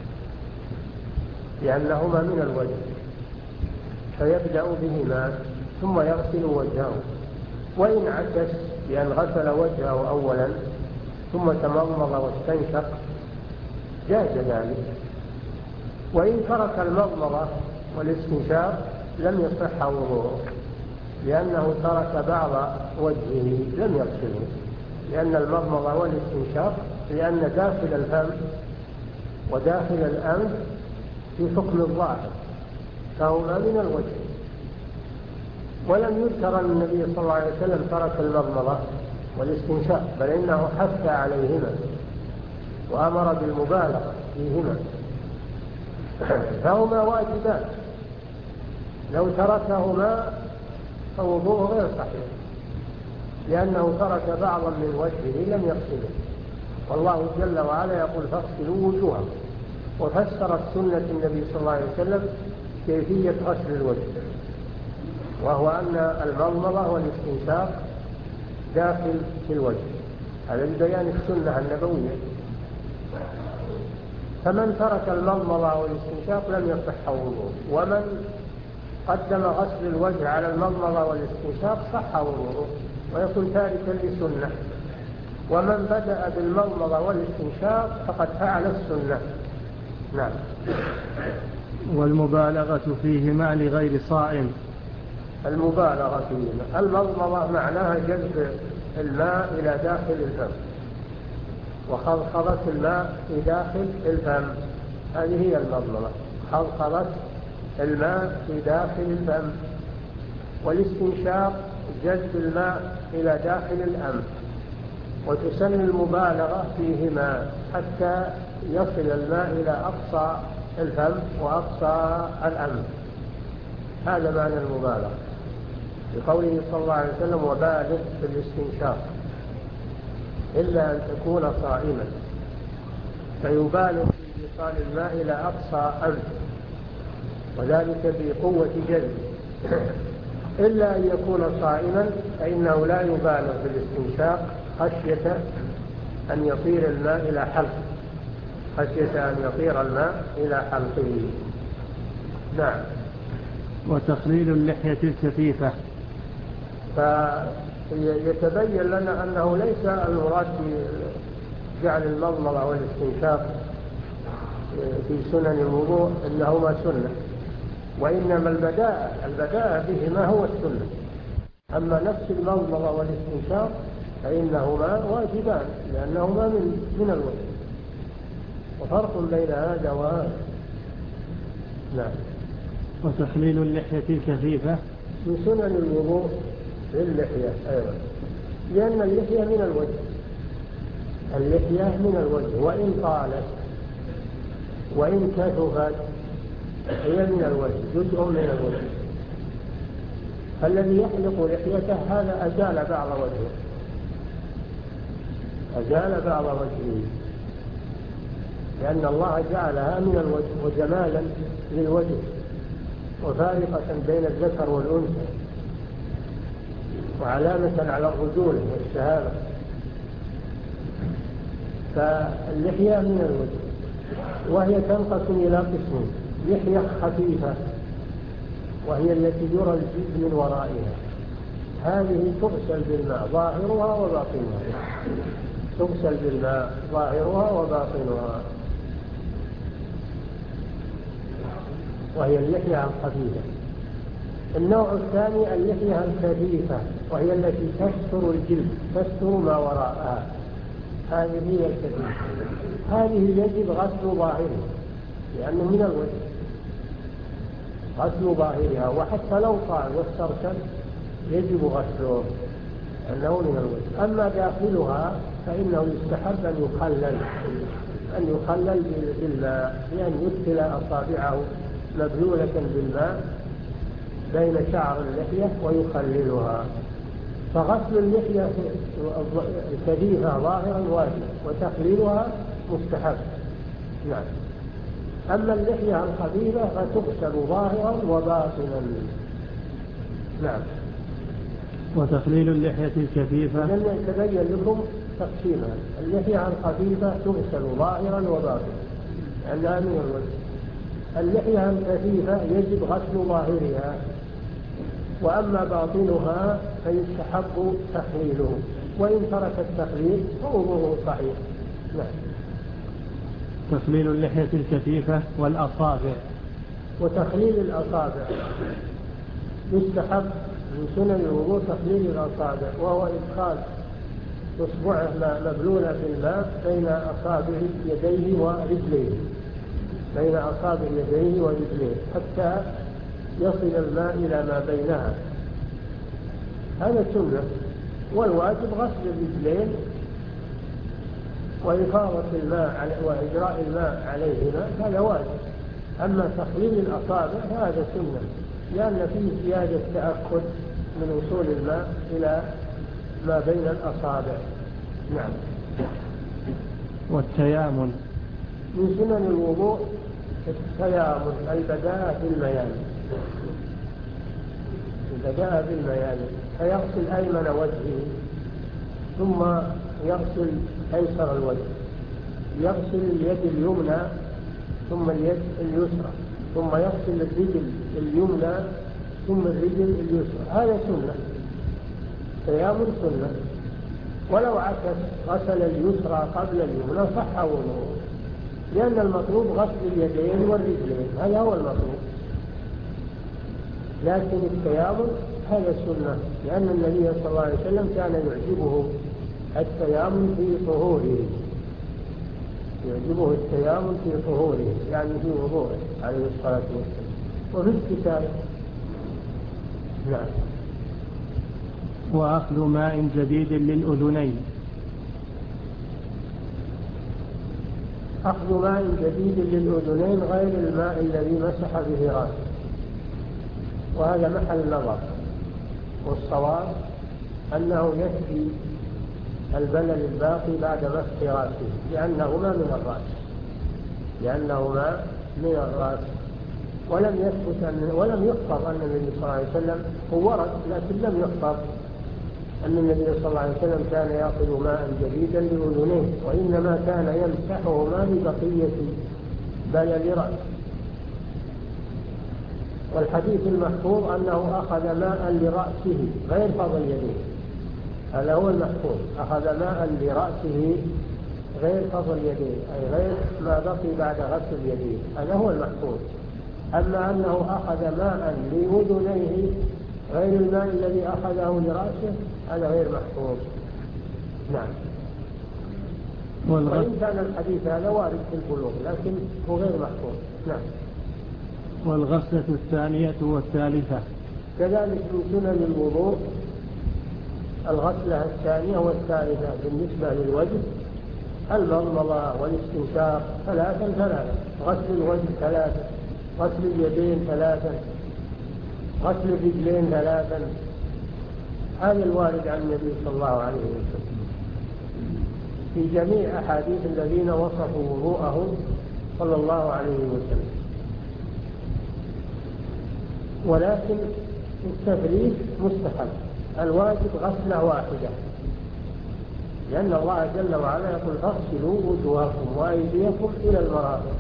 Speaker 2: لأنهما من الوجه، فيبدأ بهما ثم يغسل وجهه. وإن عكس بأن غسل وجهه أولا ثم تمضمض واستنشق جاز ذلك. وإن ترك المضمضة والاستنشاق لم يصح وضوءه، لأنه ترك بعض وجهه لم يغسله، لأن المضمضة والاستنشاق لأن داخل الفم وداخل الأنف في حكم الظاهر فهما من الوجه. ولم يذكر أن النبي صلى الله عليه وسلم ترك المضمضة والاستنشاق، بل إنه حث عليهما وأمر بالمبالغة فيهما، فهما واجبان. لو تركهما فوضوءه غير صحيح، لأنه ترك بعضا من وجهه لم يغسله. والله جل وعلا يقول: فاغسلوا وجوهكم. وفسرت سنة النبي صلى الله عليه وسلم كيفية غسل الوجه، وهو أن المضمضة والاستنشاق داخل في الوجه، هذا لبيان السنة النبوية. فمن ترك المضمضة والاستنشاق لم يصح وضوءه، ومن قدم غسل الوجه على المضمضة والاستنشاق صح وضوءه ويكون تاركا لسنة. ومن بدأ بالمضمضة والاستنشاق فقد فعل السنة. نعم.
Speaker 1: والمبالغة فيهما لغير صائم.
Speaker 2: المبالغة فيهما، المضمضة معناها جذب الماء إلى داخل الفم وخلخلة الماء في داخل الفم، هذه هي المضمضة، خلخلة الماء في داخل الفم. والاستنشاق جذب الماء إلى داخل الأنف، وتسن المبالغة فيهما حتى يصل الماء إلى أقصى الفم وأقصى الأنف، هذا معنى المبالغة. بقوله صلى الله عليه وسلم وبالغ في الاستنشاق إلا أن تكون صائما، فيبالغ في إيصال الماء إلى أقصى أنف، وذلك بقوة جذبه. إلا أن يكون صائما فإنه لا يبالغ في الاستنشاق خشية أن يطير الماء إلى حلقه، خشية أن يطير الماء إلى حلقه. نعم.
Speaker 1: وتخليل اللحية الكثيفة.
Speaker 2: فيتبين لنا أنه ليس المراد بجعل المضمضة والاستنشاق في سنن الوضوء إنهما سنة، وإنما البداءة البداءة بهما هو السنة. أما نفس المضمضة والاستنشاق فإنهما واجبان لأنهما من, من الوجه، وفرق بين هذا وهذا. نعم.
Speaker 1: وتخليل اللحية الكثيفة
Speaker 2: من سنن الوضوء للحية أيضا، لأن اللحية من الوجه، اللحية من الوجه، وإن طالت وإن كثفت هي من الوجه، جزء من الوجه. فالذي يحلق لحيته هذا أزال بعض وجهه، أزال بعض وجهه، لأن الله جعلها من الوجه وجمالا للوجه وفارقة بين الذكر والأنثى وعلامة على الرجولة والشهامة. فاللحية من الوجه، وهي تنقسم إلى قسمين: لحية خفيفة وهي التي يرى الجلد من ورائها، هذه تغسل بالماء ظاهرها وباطنها، تغسل بالماء ظاهرها وباطنها، وهي اللحية الخفيفة. النوع الثاني اللحية الكثيفة، وهي التي تستر الجلد، تستر ما وراءها، هذه هي الكثيفة. هذه يجب غسل ظاهرها لأنه من الوجه، غسل ظاهرها، وحتى لو طال واسترسل يجب غسله لأنه من الوجه. أما داخلها فإنه يستحب أن يخلل أن يخلل بالماء، بأن يدخل أصابعه مبلولة بالماء بين شعر اللحية ويخللها. فغسل اللحية الكثيفة ظاهرا واجب، وتخليلها مستحب. نعم. أما اللحية الخفيفة فتغسل ظاهرا وباطنا. نعم.
Speaker 1: وتخليل اللحية الكثيفة
Speaker 2: لن يتبين لكم تقسيمها. اللحية الخفيفة تغسل ظاهرا وباطنا لأنها من الوجه. اللحية الكثيفة يجب غسل ظاهرها، وأما باطنها فيستحب تخليله، وإن ترك التخليل فوضوءه صحيح. نعم.
Speaker 1: تخليل اللحية الكثيفة والأصابع.
Speaker 2: وتخليل الأصابع يستحب من سنن الوضوء تخليل الأصابع، وهو إدخال إصبعه مبلولة في الماء بين أصابع يديه ورجليه، بين أصابع يديه ورجليه حتى يصل الماء إلى ما بينها، هذا سنة. والواجب غسل الرجلين وإفاضة الماء وإجراء الماء عليهما، هذا واجب. أما تخليل الأصابع هذا سنة، لأن فيه زيادة تأكد من وصول الماء إلى ما بين الأصابع. نعم.
Speaker 1: والتيامن.
Speaker 2: من سنن الوضوء التيامن، البداءة بالميامن، البداءة بالميامن، فيغسل أيمن وجهه ثم يغسل أيسر الوجه، يغسل اليد اليمنى ثم اليد اليسرى، ثم يغسل الرجل اليمنى ثم الرجل اليسرى. هذا سنة، تيام سنة. ولو عكس غسل اليسرى قبل اليمنى صح وضوءه، لأن المطلوب غسل اليدين والرجلين، هذا هو المطلوب. لكن التيامن هذا سنة، لأن النبي صلى الله عليه وسلم كان يعجبه التيامن في طهوره، يعجبه التيامن في طهوره يعني في وضوءه عليه الصلاة والسلام وفي الكتاب. نعم.
Speaker 1: وأخذ ماء جديد للأذنين.
Speaker 2: أخذ ماء جديد للأذنين غير الماء الذي مسح به رأسه، وهذا محل نظر، والصواب أنه يكفي البلل الباقي بعد مسح رأسه، لأنهما من الرأس لأنهما من الرأس ولم يثبت أن ولم يخبر أن النبي صلى الله عليه وسلم، هو ورد لكن لم يخبر أن النبي صلى الله عليه وسلم كان يأخذ ماء جديدا لأذنيه، وإنما كان يمسحهما ببقية بلل رأسه. والحديث المحفوظ أنه أخذ ماء لرأسه غير فضل يديه، هذا هو المحفوظ، أخذ ماء لرأسه غير فضل يديه، أي غير ما بقي بعد غسل يديه، هذا هو المحفوظ. أما أنه أخذ ماء لأذنيه غير الماء الذي أخذه لرأسه هذا غير محفوظ. نعم. وإن كان الحديث هذا وارد في البلوغ لكن هو غير محفوظ. نعم.
Speaker 1: والغسلة الثانية والثالثة
Speaker 2: كذلك من سنن الوضوء الغسلة الثانية والثالثة بالنسبة للوجه، المضمضة والاستنشاق ثلاثا ثلاثا، غسل الوجه ثلاثا، غسل اليدين ثلاثا، غسل الرجلين ثلاثا، هذا الوارد عن النبي صلى الله عليه وسلم في جميع أحاديث الذين وصفوا وضوءهم صلى الله عليه وسلم. ولكن التفريق مستحب، الواجب غسلة واحدة، لأن الله جل وعلا يقول فاغسلوا وجوهكم وأيديكم إلى المرافق،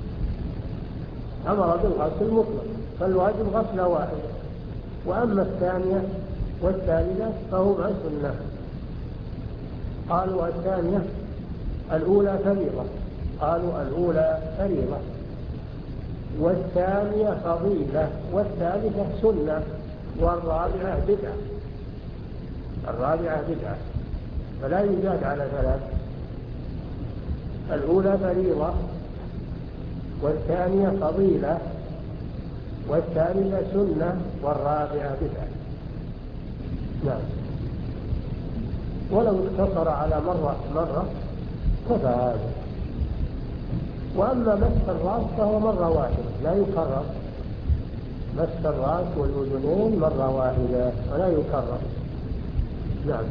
Speaker 2: أمر بالغسل مطلق، فالواجب غسلة واحدة. وأما الثانية والثالثة فهما سنة. قالوا الثانية الأولى فريضة، قالوا الأولى فريضة، والثانية فضيلة، والثالثة سنة، والرابعة بدعة، الرابعة بدعة، فلا يزاد على ثلاث. الأولى فريضة، والثانية فضيلة، والثالثة سنة، والرابعة بدعة. نعم. ولو اقتصر على مرة مرة كفى هذا. وأما مسح الرأس فهو مرة واحدة لا يكرر، مسح الرأس والأذنين مرة واحدة ولا يكرر. نعم.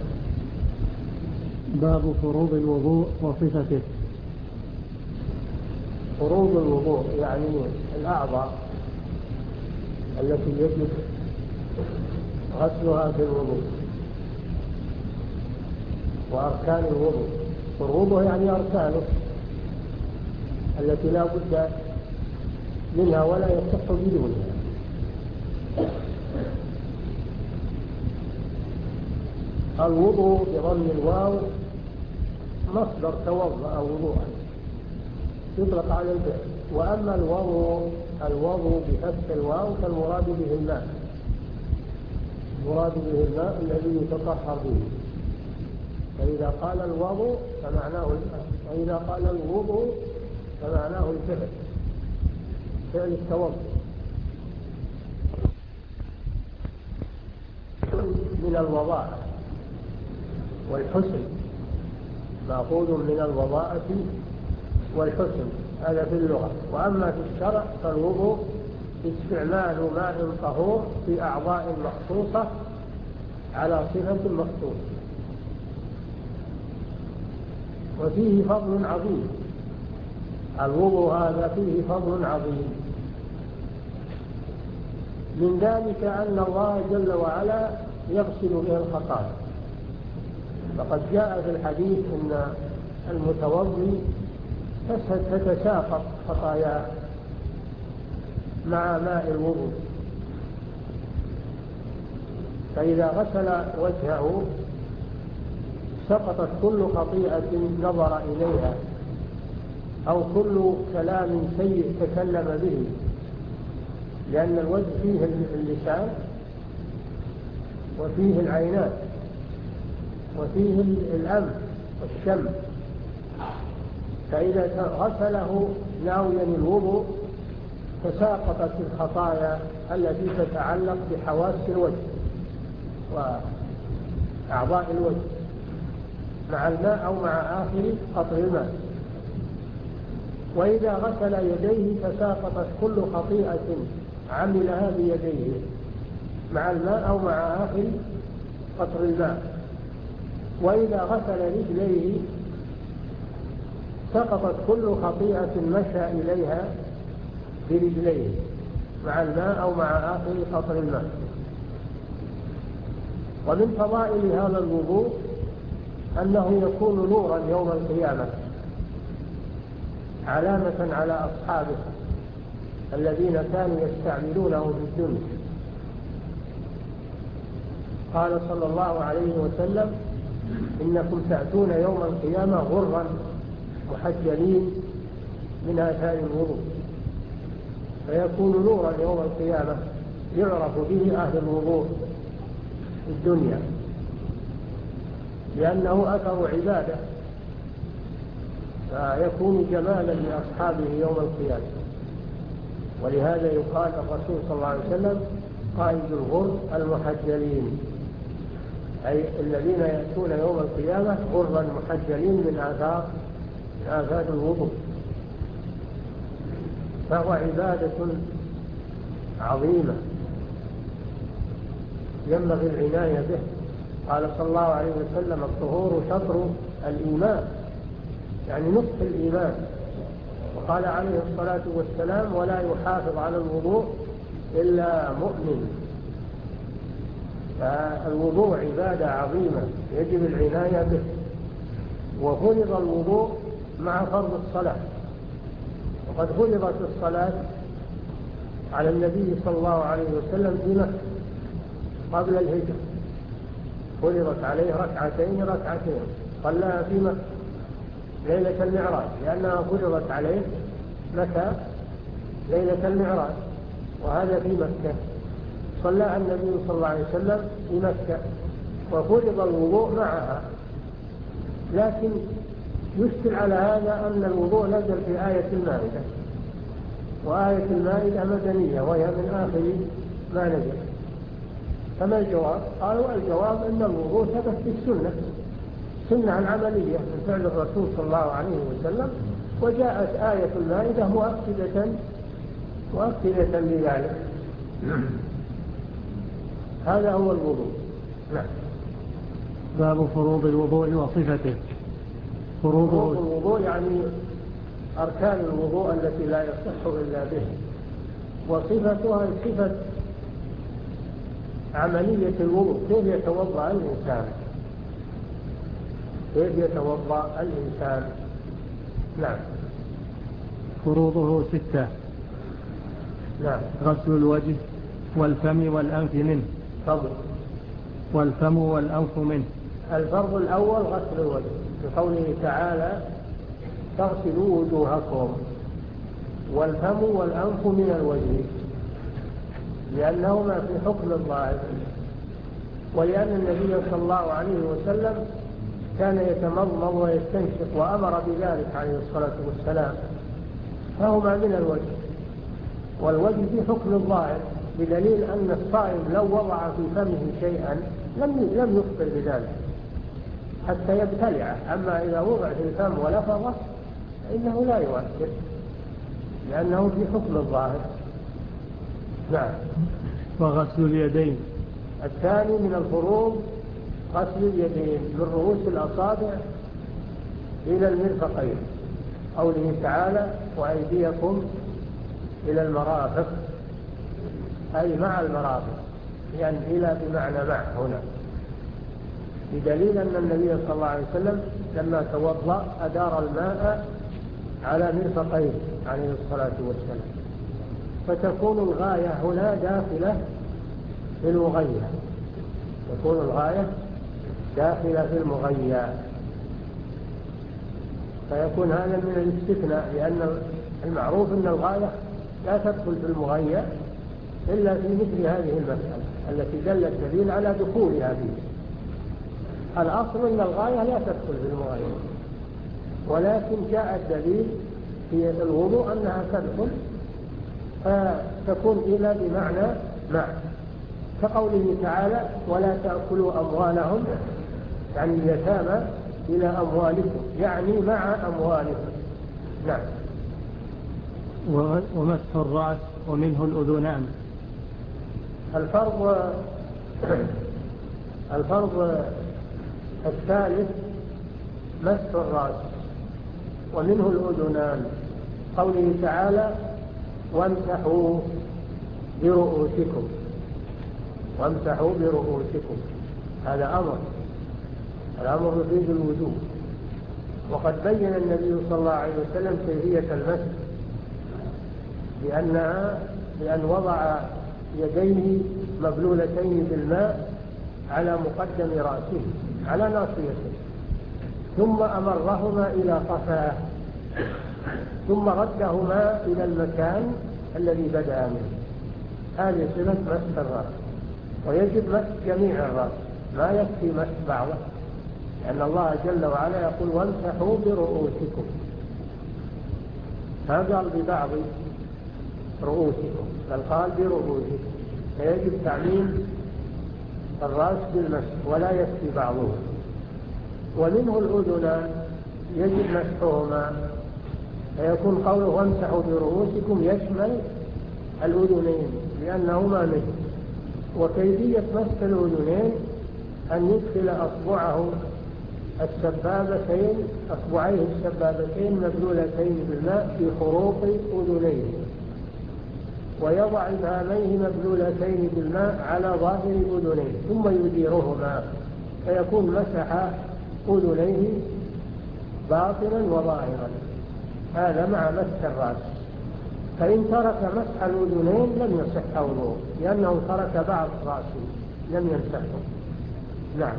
Speaker 1: باب فروض الوضوء وصفته.
Speaker 2: فروض الوضوء يعني الأعضاء التي يجب غسلها في الوضوء، وأركان الوضوء، فروضه يعني أركانه التي لا بد منها ولا يصح بدونها. الوضوء بضم الواو مصدر توضأ وضوءا يطلق على الفعل، وأما الوضوء الوضوء بفتح الواو فالمراد به الماء، المراد به الماء الذي يتطهر به، فإذا قال الوضوء فمعناه الماء، وإذا قال الوضوء فمعناه الفعل، فعل التوضؤ. من الوضاءة والحسن، مأخوذ من الوضاءة والحسن، هذا في اللغة. وأما في الشرع فالوضوء استعمال ماء طهور في أعضاء مخصوصة على صفة مخصوصة، وفيه فضل عظيم. الوضوء هذا فيه فضل عظيم، من ذلك أن الله جل وعلا يغسل به الخطايا، فقد جاء في الحديث أن المتوضي تتساقط خطاياه مع ماء الوضوء، فإذا غسل وجهه سقطت كل خطيئة نظر إليها أو كل كلام سيء تكلم به، لأن الوجه فيه اللسان وفيه العينات وفيه الأنف والشم، فإذا غسله ناويا الوضوء تساقطت الخطايا التي تتعلق بحواس الوجه وأعضاء الوجه مع الماء أو مع آخر قطر الماء. وإذا غسل يديه تساقطت كل خطيئة عملها بيديه مع الماء أو مع آخر قطر الماء. وإذا غسل رجليه سقطت كل خطيئة مشى إليها برجليه مع الماء أو مع آخر قطر الماء. ومن فضائل هذا الوضوء أنه يكون نورا يوم القيامة، علامة على أصحابه الذين كانوا يستعملونه في الدنيا. قال صلى الله عليه وسلم: إنكم تأتون يوم القيامة غرا محجلين من آثار الوضوء، فيكون نورا يوم القيامة يعرف به أهل الوضوء في الدنيا، لأنه أثر عبادة، فيكون جمالا لأصحابه يوم القيامة. ولهذا يقال الرسول صلى الله عليه وسلم: قائد الغر المحجلين، أي الذين يأتون يوم القيامة غرا محجلين من آثار من آثار الوضوء. فهو عبادة عظيمة ينبغي العناية به. قال صلى الله عليه وسلم: الطهور شطر الإيمان، يعني نصف الإيمان. وقال عليه الصلاة والسلام: ولا يحافظ على الوضوء إلا مؤمن. فالوضوء عبادة عظيمة يجب العناية به. وفرض الوضوء مع فرض الصلاة، وقد فرضت الصلاة على النبي صلى الله عليه وسلم في مكة قبل الهجرة، فرضت عليه ركعتين ركعتين صلاها في مكة ليلة المعراج، لأنها فرضت عليه متى؟ ليلة المعراج، وهذا في مكة. صلى النبي صلى الله عليه وسلم في مكة وفرض الوضوء معها. لكن يشكل على هذا أن الوضوء نزل في آية المائدة، وآية المائدة مدنية وهي من آخر ما نزل. فما الجواب؟ قالوا الجواب أن الوضوء ثبت في السنة، سنة العملية من فعل الرسول صلى الله عليه وسلم، وجاءت آية المائدة مؤكدة مؤكدة لذلك. هذا هو الوضوء. نعم.
Speaker 1: باب فروض الوضوء وصفته.
Speaker 2: فروض الوضوء يعني أركان الوضوء التي لا يصح إلا به، وصفتها صفة عملية الوضوء، كيف يتوضأ الإنسان كيف يتوضأ الإنسان. نعم.
Speaker 1: فروضه ستة.
Speaker 2: نعم.
Speaker 1: غسل الوجه والفم والأنف منه.
Speaker 2: فضل.
Speaker 1: والفم والأنف منه.
Speaker 2: الفرض الأول غسل الوجه، بقوله تعالى: تغسلوا وجوهكم. والفم والأنف من الوجه، لأنهما في حكم الظاهر، ولأن النبي صلى الله عليه وسلم كان يتمضمض ويستنشق وأمر بذلك عليه الصلاة والسلام، فهما من الوجه. والوجه في حكم الظاهر، بدليل أن الصائم لو وضع في فمه شيئا لم لم يفطر بذلك حتى يبتلعه. أما إذا وضع في الفم ولفظه فإنه لا يؤثر، لأنه في حكم الظاهر. نعم.
Speaker 1: وغسل اليدين.
Speaker 2: الثاني من الفروض غسل اليدين من رؤوس الأصابع إلى المرفقين، قوله تعالى: وأيديكم إلى المرافق، أي مع المرافق، يعني إلى بمعنى مع هنا. بدليل أن النبي صلى الله عليه وسلم لما توضأ أدار الماء على مرفقيه عليه الصلاة والسلام. فتكون الغاية هنا داخلة في المغية، تكون الغاية داخلة في المغية، فيكون هذا من الاستثناء، لأن المعروف أن الغاية لا تدخل في المغية إلا في مثل هذه المسألة التي دل الدليل على دخولها فيه. الأصل أن الغاية لا تدخل في المغية، ولكن جاء الدليل في الوضوء أنها تدخل، فتكون إلى بمعنى مع، كقوله تعالى ولا تأكلوا أموالهم يعني اليتامى إلى أموالكم، يعني مع أموالكم. نعم.
Speaker 1: ومسح الرأس ومنه الأذنان.
Speaker 2: الفرض الفرض الثالث مسح الرأس ومنه الأذنان، قوله تعالى وامسحوا برؤوسكم، وامسحوا برؤوسكم، هذا أمر، الأمر يفيد الوجوب. وقد بين النبي صلى الله عليه وسلم كيفية المسح بأنها بأن وضع يديه مبلولتين بالماء على مقدم رأسه على ناصيته، ثم أمرهما إلى قفاه، ثم ردهما إلى المكان الذي بدأ منه. هذه صفة مسح الرأس، ويجب مسح جميع الرأس، ما يكفي مسح بعضه، لأن الله جل وعلا يقول وامسحوا برؤوسكم، ما قال ببعض رؤوسكم بل قال برؤوسكم، فيجب تعميم الرأس بالمسح ولا يكفي بعضه. ومنه الأذنان يجب مسحهما، فيكون قوله وامسحوا برؤوسكم يشمل الأذنين لأنهما منه. وكيفية مسح الأذنين أن يدخل أصبعه السبابتين أصبعيه السبابتين مبلولتين بالماء في خروق أذنيه، ويضع إبهاميه مبلولتين بالماء على ظاهر أذنيه ثم يديرهما، فيكون مسح أذنيه باطنا وظاهرا. هذا مع مسح الرأس. فإن ترك مسح الأذنين لم يصح وضوءه، لأنه ترك بعض رأسه لم يمسحه. نعم.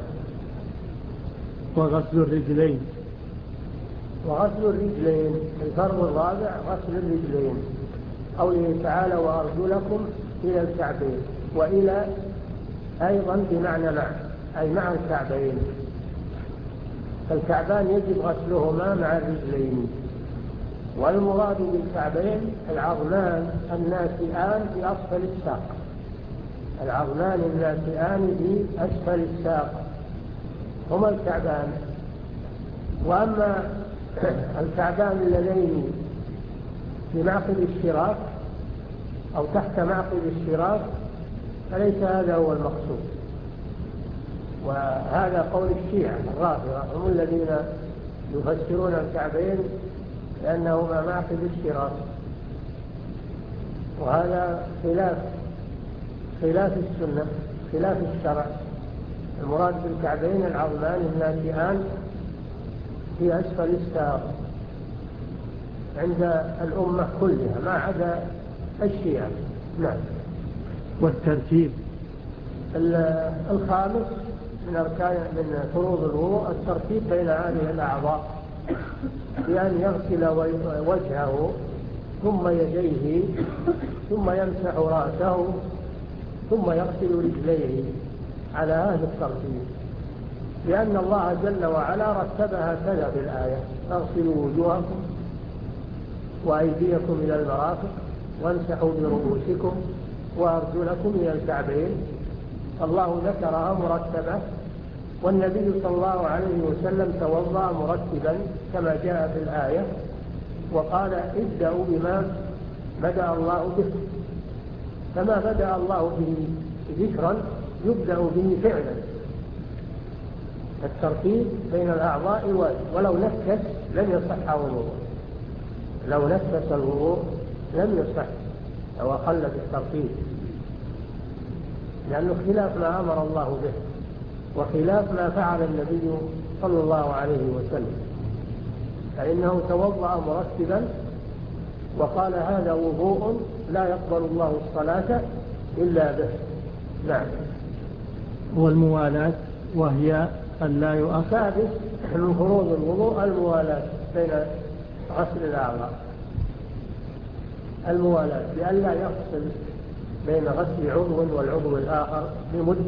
Speaker 1: وغسل الرجلين.
Speaker 2: وغسل الرجلين الفرض الرابع غسل الرجلين، قوله تعالى وأرجلكم إلى الكعبين، وإلى أيضا بمعنى مع، أي مع الكعبين. فالكعبان يجب غسلهما مع الرجلين، والمراد بالكعبين العظمان الناتئان في أسفل الساق، العظمان الناتئان في أسفل الساق هما الكعبان. وأما الكعبان اللذين في معقد الشراك أو تحت معقد الشراك فليس هذا هو المقصود، وهذا قول الشيعة الرافضة، هم الذين يفسرون الكعبين لأنهما معقد الشراك، وهذا خلاف خلاف السنة خلاف الشرع. المراد بالكعبين العظمان الناتئان في أسفل الساق عند الأمة كلها ما عدا الشيعة. نعم.
Speaker 1: والترتيب
Speaker 2: الخامس من أركان من فروض الوضوء الترتيب بين هذه الأعضاء، بأن يغسل وجهه ثم يديه ثم يمسح رأسه ثم يغسل رجليه على هذا الترتيب، لأن الله جل وعلا رتبها كذا في الآية اغسلوا وجوهكم وأيديكم إلى المرافق وامسحوا برؤوسكم وأرجلكم إلى الكعبين. الله ذكرها مرتبة، والنبي صلى الله عليه وسلم توضأ مرتبا كما جاء في الآية، وقال ابدأوا بما بدأ الله به، فما بدأ الله به ذكرا يبدأ به فعلا. الترتيب بين الأعضاء واجب، ولو نكس لم يصح وضوءه، لو نكس الوضوء لم يصح لو أقل بالترتيب، لأنه خلاف ما أمر الله به. وخلاف ما فعل النبي صلى الله عليه وسلم، فإنه توضأ مرتبا وقال هذا وضوء لا يقبل الله الصلاة إلا به. نعم.
Speaker 1: والموالاة وهي أن لا يؤخر.
Speaker 2: سادس من فروض الوضوء الموالاة بين غسل الأعضاء، الموالاة لأن لا يفصل بين غسل عضو والعضو الآخر بمدة،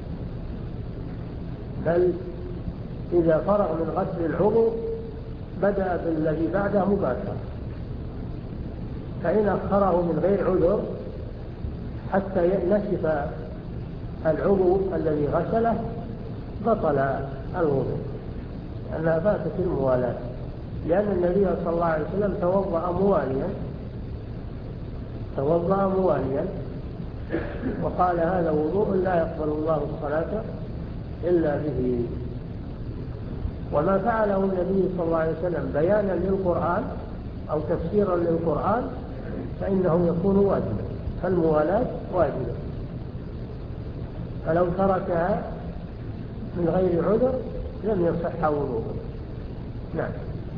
Speaker 2: بل إذا فرغ من غسل العضو بدأ بالذي بعده مباشرة، فإن أخره من غير عذر حتى ينشف العضو الذي غسله بطل الوضوء، لأنها فاتت الموالاة، لأن النبي صلى الله عليه وسلم توضأ مواليا توضأ مواليا وقال هذا وضوء لا يقبل الله الصلاة إلا به. وما فعله النبي صلى الله عليه وسلم بيانا للقرآن أو تفسيرا للقرآن فإنه يكون واجبا، فالموالاة واجبة، فلو تركها من غير عذر لم يصح وضوءه. نعم.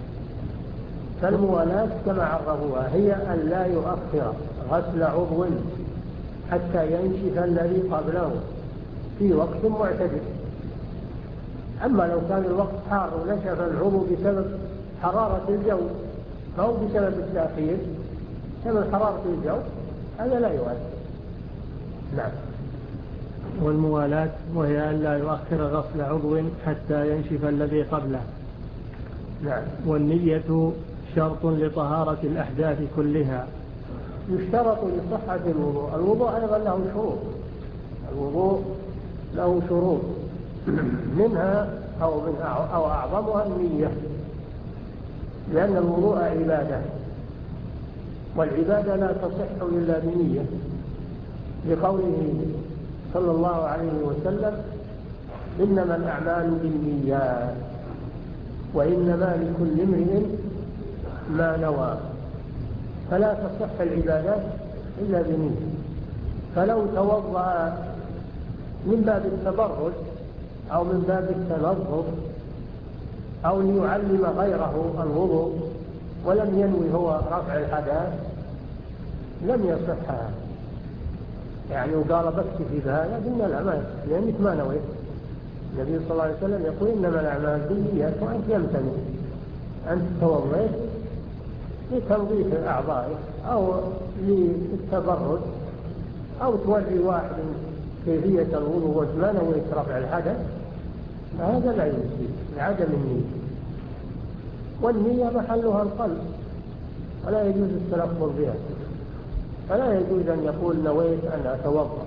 Speaker 2: فالموالاة كما عرفوها هي أن لا يؤخر غسل عضو حتى ينشف الذي قبله في وقت معتدل. أما لو كان الوقت حار ونشف العضو بسبب حرارة الجو أو بسبب التأخير بسبب حرارة الجو هذا لا يؤثر. نعم.
Speaker 1: والموالاة وهي أن لا يؤخر غسل عضو حتى ينشف الذي قبله.
Speaker 2: نعم.
Speaker 1: والنية شرط لطهارة الأحداث كلها.
Speaker 2: يشترط لصحة الوضوء. الوضوء أيضا له شروط، الوضوء له شروط منها أو, من أو أعظمها النية، لأن الوضوء عبادة، والعبادة لا تصح إلا بنية، لقوله صلى الله عليه وسلم إنما الأعمال بالنيات وإنما لكل امرئ ما نوى، فلا تصح العبادات إلا بنية. فلو توضأ من باب التبرج أو من باب التنظف أو ليعلم غيره الوضوء ولم ينوي هو رفع الحدث لم يصح هذا، يعني وقال بكتفي بهذا قلنا لا ما يصح لأنك ما نويت. النبي صلى الله عليه وسلم يقول إنما الأعمال بالنيات وأنت لم تنوي، أنت توضيت لتنظيف أعضائك أو للتبرد أو توري واحد كيفية الوضوء وما نويت رفع الحدث، فهذا لا يجزي لعدم النية. والنية محلها القلب ولا يجوز التلفظ بها، فلا يجوز أن يقول نويت أن أتوضأ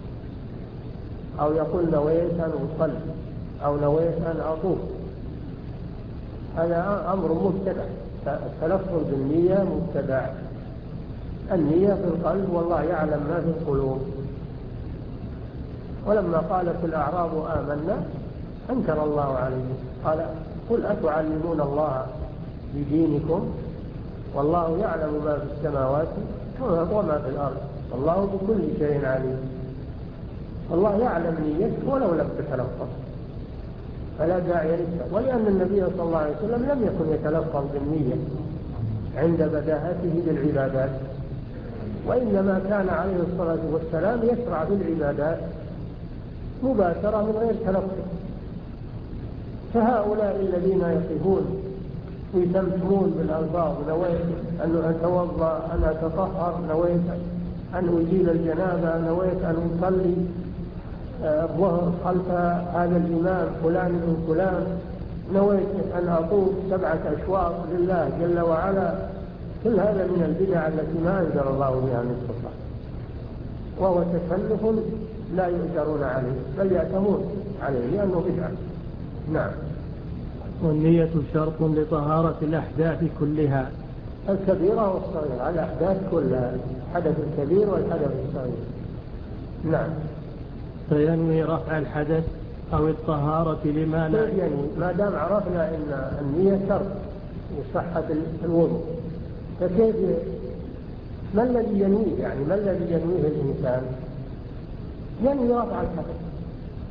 Speaker 2: أو يقول نويت أن أصلي أو نويت أن أطوف، هذا أمر مبتدع. التلفظ بالنية مبتدع، النية في القلب والله يعلم ما في القلوب. ولما قالت الأعراب آمنا أنكر الله عليهم قال قل أتعلمون الله بدينكم والله يعلم ما في السماوات وما في الأرض والله بكل شيء عليم. والله يعلم نيتك ولو لم تتلفظ، فلا داعي لك. ولأن النبي صلى الله عليه وسلم لم يكن يتلفظ بالنية عند بداهته بالعبادات، وإنما كان عليه الصلاة والسلام يشرع بالعبادات مباشرة من غير تلفظ. فهؤلاء الذين يقفون ويتمتمون بالألفاظ نويت أن أتوضأ أن أتطهر نويت أن أزيل الجنابة نويت أن أصلي الظهر خلف هذا الإمام فلان من فلان نويت أن أطوف سبعة أشواط لله جل وعلا، كل هذا من البدع التي ما أنزل الله بها من سلطان، وهو تكلف لا يؤجرون عليه بل يأتمون عليه لأنه بدعة. نعم.
Speaker 1: والنية شرط لطهارة الأحداث كلها،
Speaker 2: الكبيرة والصغيرة، الأحداث كلها، الحدث الكبير والحدث الصغير. نعم.
Speaker 1: فينوي رفع الحدث أو الطهارة لما لا
Speaker 2: ينوي، ما دام عرفنا أن النية شرط لصحة الوضوء، فكيف ما الذي ينويه؟ يعني ما الذي ينويه الإنسان؟ ينوي رفع الحدث،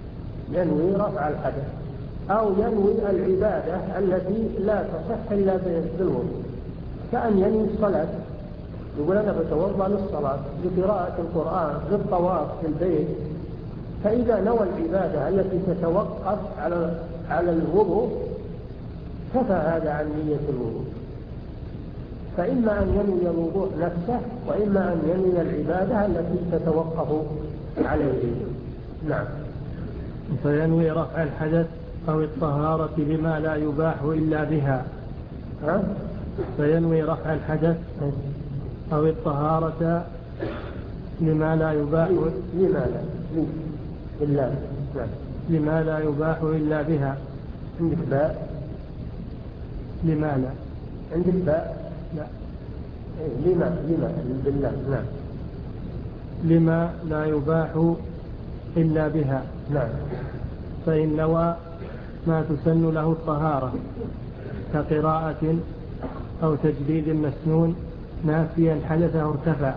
Speaker 2: ينوي رفع الحدث أو ينوي العبادة التي لا تصح إلا بالوضوء، كأن ينوي الصلاة، يقول أنا بتوضأ للصلاة، لقراءة القرآن، للطواف في البيت. فإذا نوى العبادة التي تتوقف على على الوضوء كفى هذا عن نية الوضوء. فإما أن ينوي الوضوء نفسه، وإما أن ينوي العبادة التي تتوقف عليه. نعم.
Speaker 1: فينوي رفع الحدث أو الطهارة لما لا يباح إلا بها.
Speaker 2: ها؟
Speaker 1: فينوي رفع الحدث أو الطهارة لما لا يباح
Speaker 2: لما لا إلا نعم.
Speaker 1: لما لا يباح إلا بها.
Speaker 2: عندك باء؟
Speaker 1: لما لا
Speaker 2: عندك باء؟
Speaker 1: لا.
Speaker 2: إيه لما لما بالله. نعم.
Speaker 1: لما لا يباح إلا بها.
Speaker 2: نعم.
Speaker 1: فإن نوى ما تسن له الطهارة كقراءة أو تجديد مسنون نافيا حدثه ارتفع.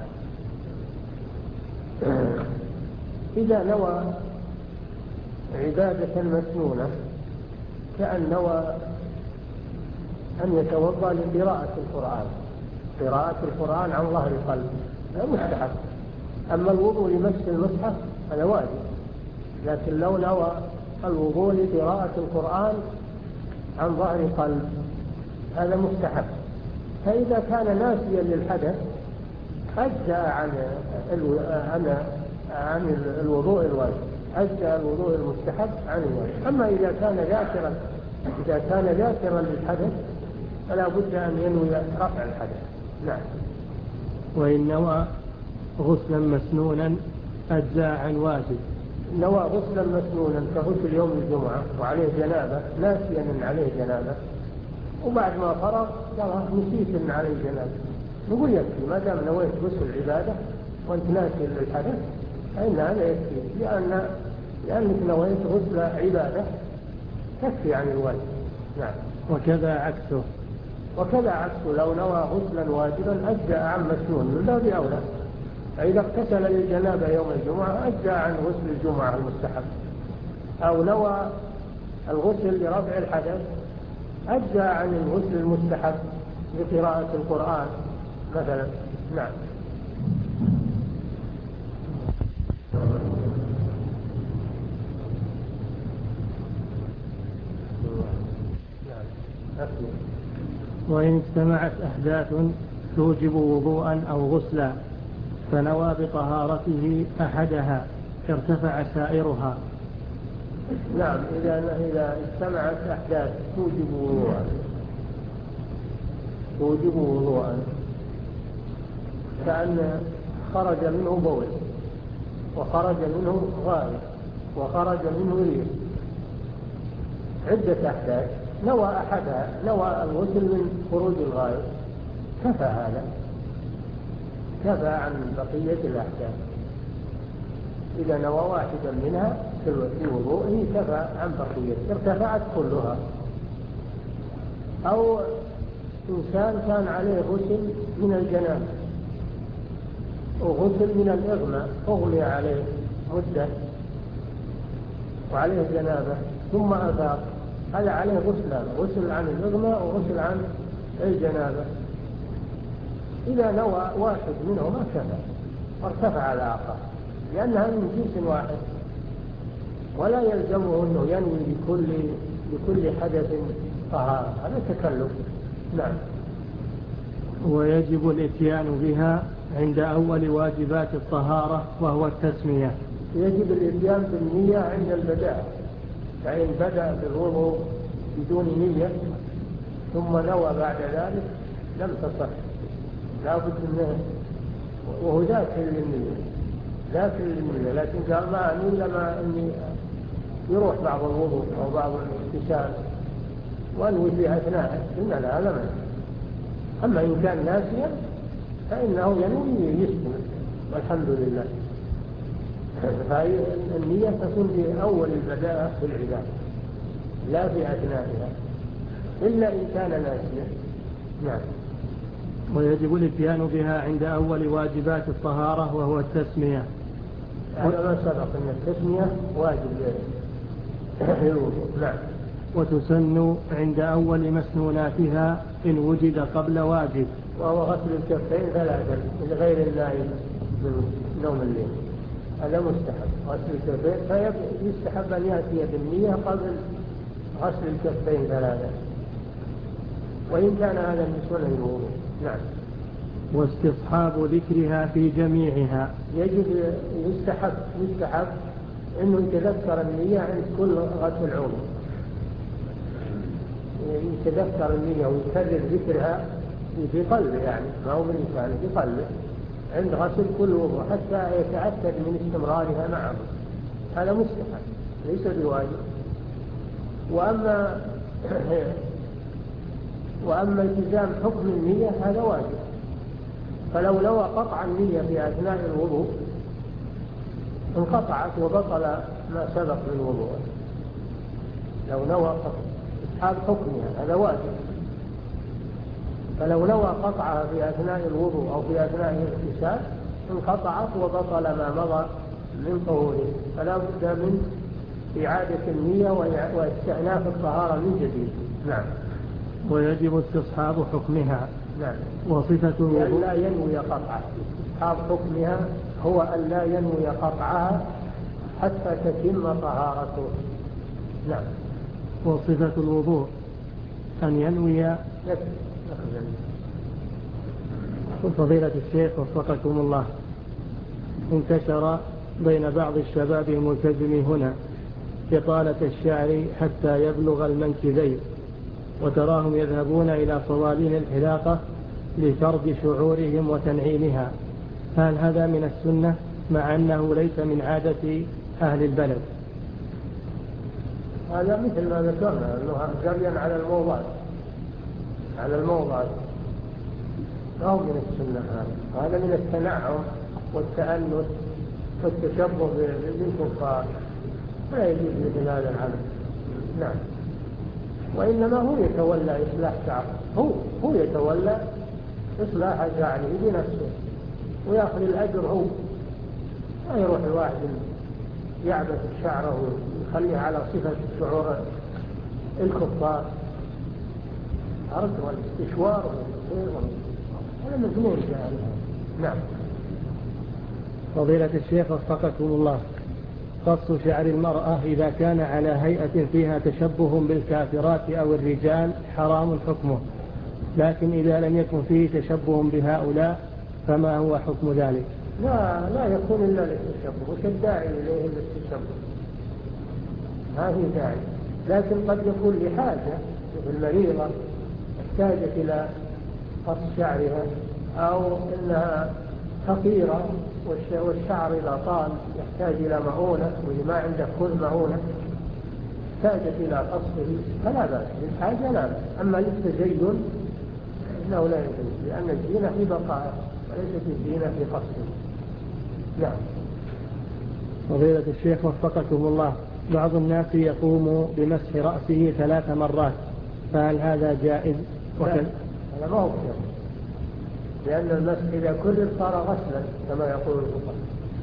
Speaker 2: إذا نوى عبادة مسنونة كأن نوى أن يتوضأ لقراءة القرآن، قراءة القرآن عن ظهر قلب لا مستحب. أما الوضوء لمس المصحف هذا واجب، لكن لو نوى الوضوء لقراءة القرآن عن ظهر قلب هذا مستحب. فإذا كان ناسيا للحدث أجزأ عن عن عن الوضوء الواجب، أجزأ الوضوء المستحب عن الواجب. أما إذا كان ذاكرا إذا كان ذاكرا للحدث فلا بد أن ينوي رفع الحدث. نعم.
Speaker 1: وإن نوى غسلا مسنونا أجزاء عن واجب.
Speaker 2: نوى غسلا مسنونا كغسل يوم الجمعة وعليه جنابة، ناسيا أن عليه جنابة، وبعد ما فرغ قال نسيت أن عليه جنابة، نقول يكفي ما دام نويت غسل العبادة وأنت ناسي للحدث فإن هذا يكفي، لأن لأنك نويت غسل عبادة تكفي عن الواجب. نعم.
Speaker 1: وكذا عكسه.
Speaker 2: وكذا عكسه لو نوى غسلا واجبا أجزأ عن مسنون من باب أولى. فإذا اغتسل للجنابة يوم الجمعة أجزأ عن غسل الجمعة المستحب، أو نوى الغسل لرفع الحدث أجزأ عن الغسل المستحب لقراءة القرآن مثلا. نعم.
Speaker 1: وإن اجتمعت أحداث توجب وضوءا أو غسلا فنوى بطهارته أحدها ارتفع سائرها.
Speaker 2: نعم. إذا إذا اجتمعت أحداث توجب وضوءا توجب وضوءا كأن خرج منه بول وخرج منه غائط وخرج منه ريح، عدة أحداث، نوى أحدها، نوى الغسل من خروج الغائط، كفى هذا، كفى عن بقية الأحداث. إذا نوى واحدا منها في وضوءه كفى عن بقية، ارتفعت كلها. أو إنسان كان عليه غسل من الجنابة وغسل من الإغماء، أغمي عليه مدة وعليه جنابة ثم أفاق، هذا عليه غسلان، غسل عن الإغماء وغسل عن الجنابة. إذا نوى واحد منهما كفى وارتفع الآخر، لأنها من جنس واحد، ولا يلزمه أنه ينوي بكل بكل حدث طهارة، هذا تكلف. نعم.
Speaker 1: ويجب الاتيان بها عند أول واجبات الطهارة وهو التسمية.
Speaker 2: يجب الاتيان بالنية عند البداء، فإن بدأ بالوضوء بدون نية ثم نوى بعد ذلك لم تصح، لا بد منه، وهو ذاكر للنية ذاكر للنية، لكن قال ما أني لما أني يروح بعض الوضوء أو بعض الاغتسال وأنوي في أثناءه، إن لا لا منه. أما إن كان ناسيا فإنه ينوي يسلم والحمد لله. فالنية تكون في أول البداء في العبادة لا في أثنائها إلا إن كان ناسيا. نعم.
Speaker 1: ويجب الاتيان بها عند أول واجبات الطهارة وهو التسمية.
Speaker 2: هذا ما سبق أن التسمية واجب للوضوء. نعم.
Speaker 1: وتسن عند أول مسنوناتها إن وجد قبل واجب.
Speaker 2: وهو غسل الكفين ثلاثا من غير النائم من نوم الليل، هذا مستحب غسل الكفين، فيستحب أن يأتي بالنية قبل غسل الكفين ثلاثا، وإن كان هذا من سنن الوضوء. نعم.
Speaker 1: واستصحاب ذكرها في جميعها،
Speaker 2: يجب يستحب يستحب إنه يتذكر النية عند كل غسل عضو، يتذكر النية ويكرر ذكرها في قلبه، يعني ما هو من لسانه، في قلبه عند غسل كل وضوء حتى يتأكد من استمرارها معه، هذا مستحب ليس بواجب. وأما وأما التزام حكم النية هذا واجب، فلو نوى قطع النية في أثناء الوضوء انقطعت وبطل ما سبق من وضوء. لو نوى إسحاب حكمها هذا واجب، فلو نوى قطعها في أثناء الوضوء أو في أثناء الاغتسال انقطعت وبطل ما مضى من طهوره، فلا بد من إعادة النية واستئناف الطهارة من جديد. نعم.
Speaker 1: ويجب استصحاب حكمها.
Speaker 2: نعم.
Speaker 1: وصفة الوضوء
Speaker 2: لا ينوي قطعها، استصحاب حكمها هو أن لا ينوي قطعها حتى تتم طهارته. نعم.
Speaker 1: وصفة الوضوء أن ينوي. فضيلة الشيخ وفقكم الله، انتشر بين بعض الشباب الملتزم هنا إطالة الشعر حتى يبلغ المنكبين، وتراهم يذهبون إلى صوالين الحلاقة لفرض شعورهم وتنعيمها، هل هذا من السنة مع أنه ليس من عادة أهل البلد؟
Speaker 2: هذا مثل ما ذكرنا أنه جريا على الموضات على الموضات أو من السنة، هذا هذا من التنعم والتأنس والتشبه بالكفار، لا يجوز مثل هذا العمل. نعم. وإنما هو يتولى إصلاح شعره، هو هو يتولى إصلاح شعره بنفسه ويأخذ الأجر هو، لا يروح الواحد يعبث شعره ويخليه على صفة شعور الكفار، عرض والاستشوار هذا مجنون جاهل. نعم.
Speaker 1: فضيلة الشيخ وفقكم الله، قص شعر المرأة إذا كان على هيئة فيها تشبه بالكافرات أو الرجال حرام حكمه، لكن إذا لم يكن فيه تشبه بهؤلاء فما هو حكم ذلك؟
Speaker 2: لا لا يكون إلا للتشبه، وش الداعي إليه للتشبه؟ ما في داعي، لكن قد يكون لحاجة، مثل المريضة احتاجت إلى قص شعرها، أو إنها فقيرة والشعر إذا طال يحتاج إلى مؤونة وإذا ما عنده كل مؤونة احتاجت إلى قصه فلا بأس، للحاجة لا بأس. أما للتزين إنه لا يجوز، لأن الزينة في بقائه وليست الزينة في قصه. نعم.
Speaker 1: فضيلة الشيخ وفقكم الله، بعض الناس يقوم بمسح رأسه ثلاث مرات، فهل هذا جائز؟
Speaker 2: هذا ما هو شيء، لأن المسح إذا كرر صار غسلا كما يقول الفقهاء،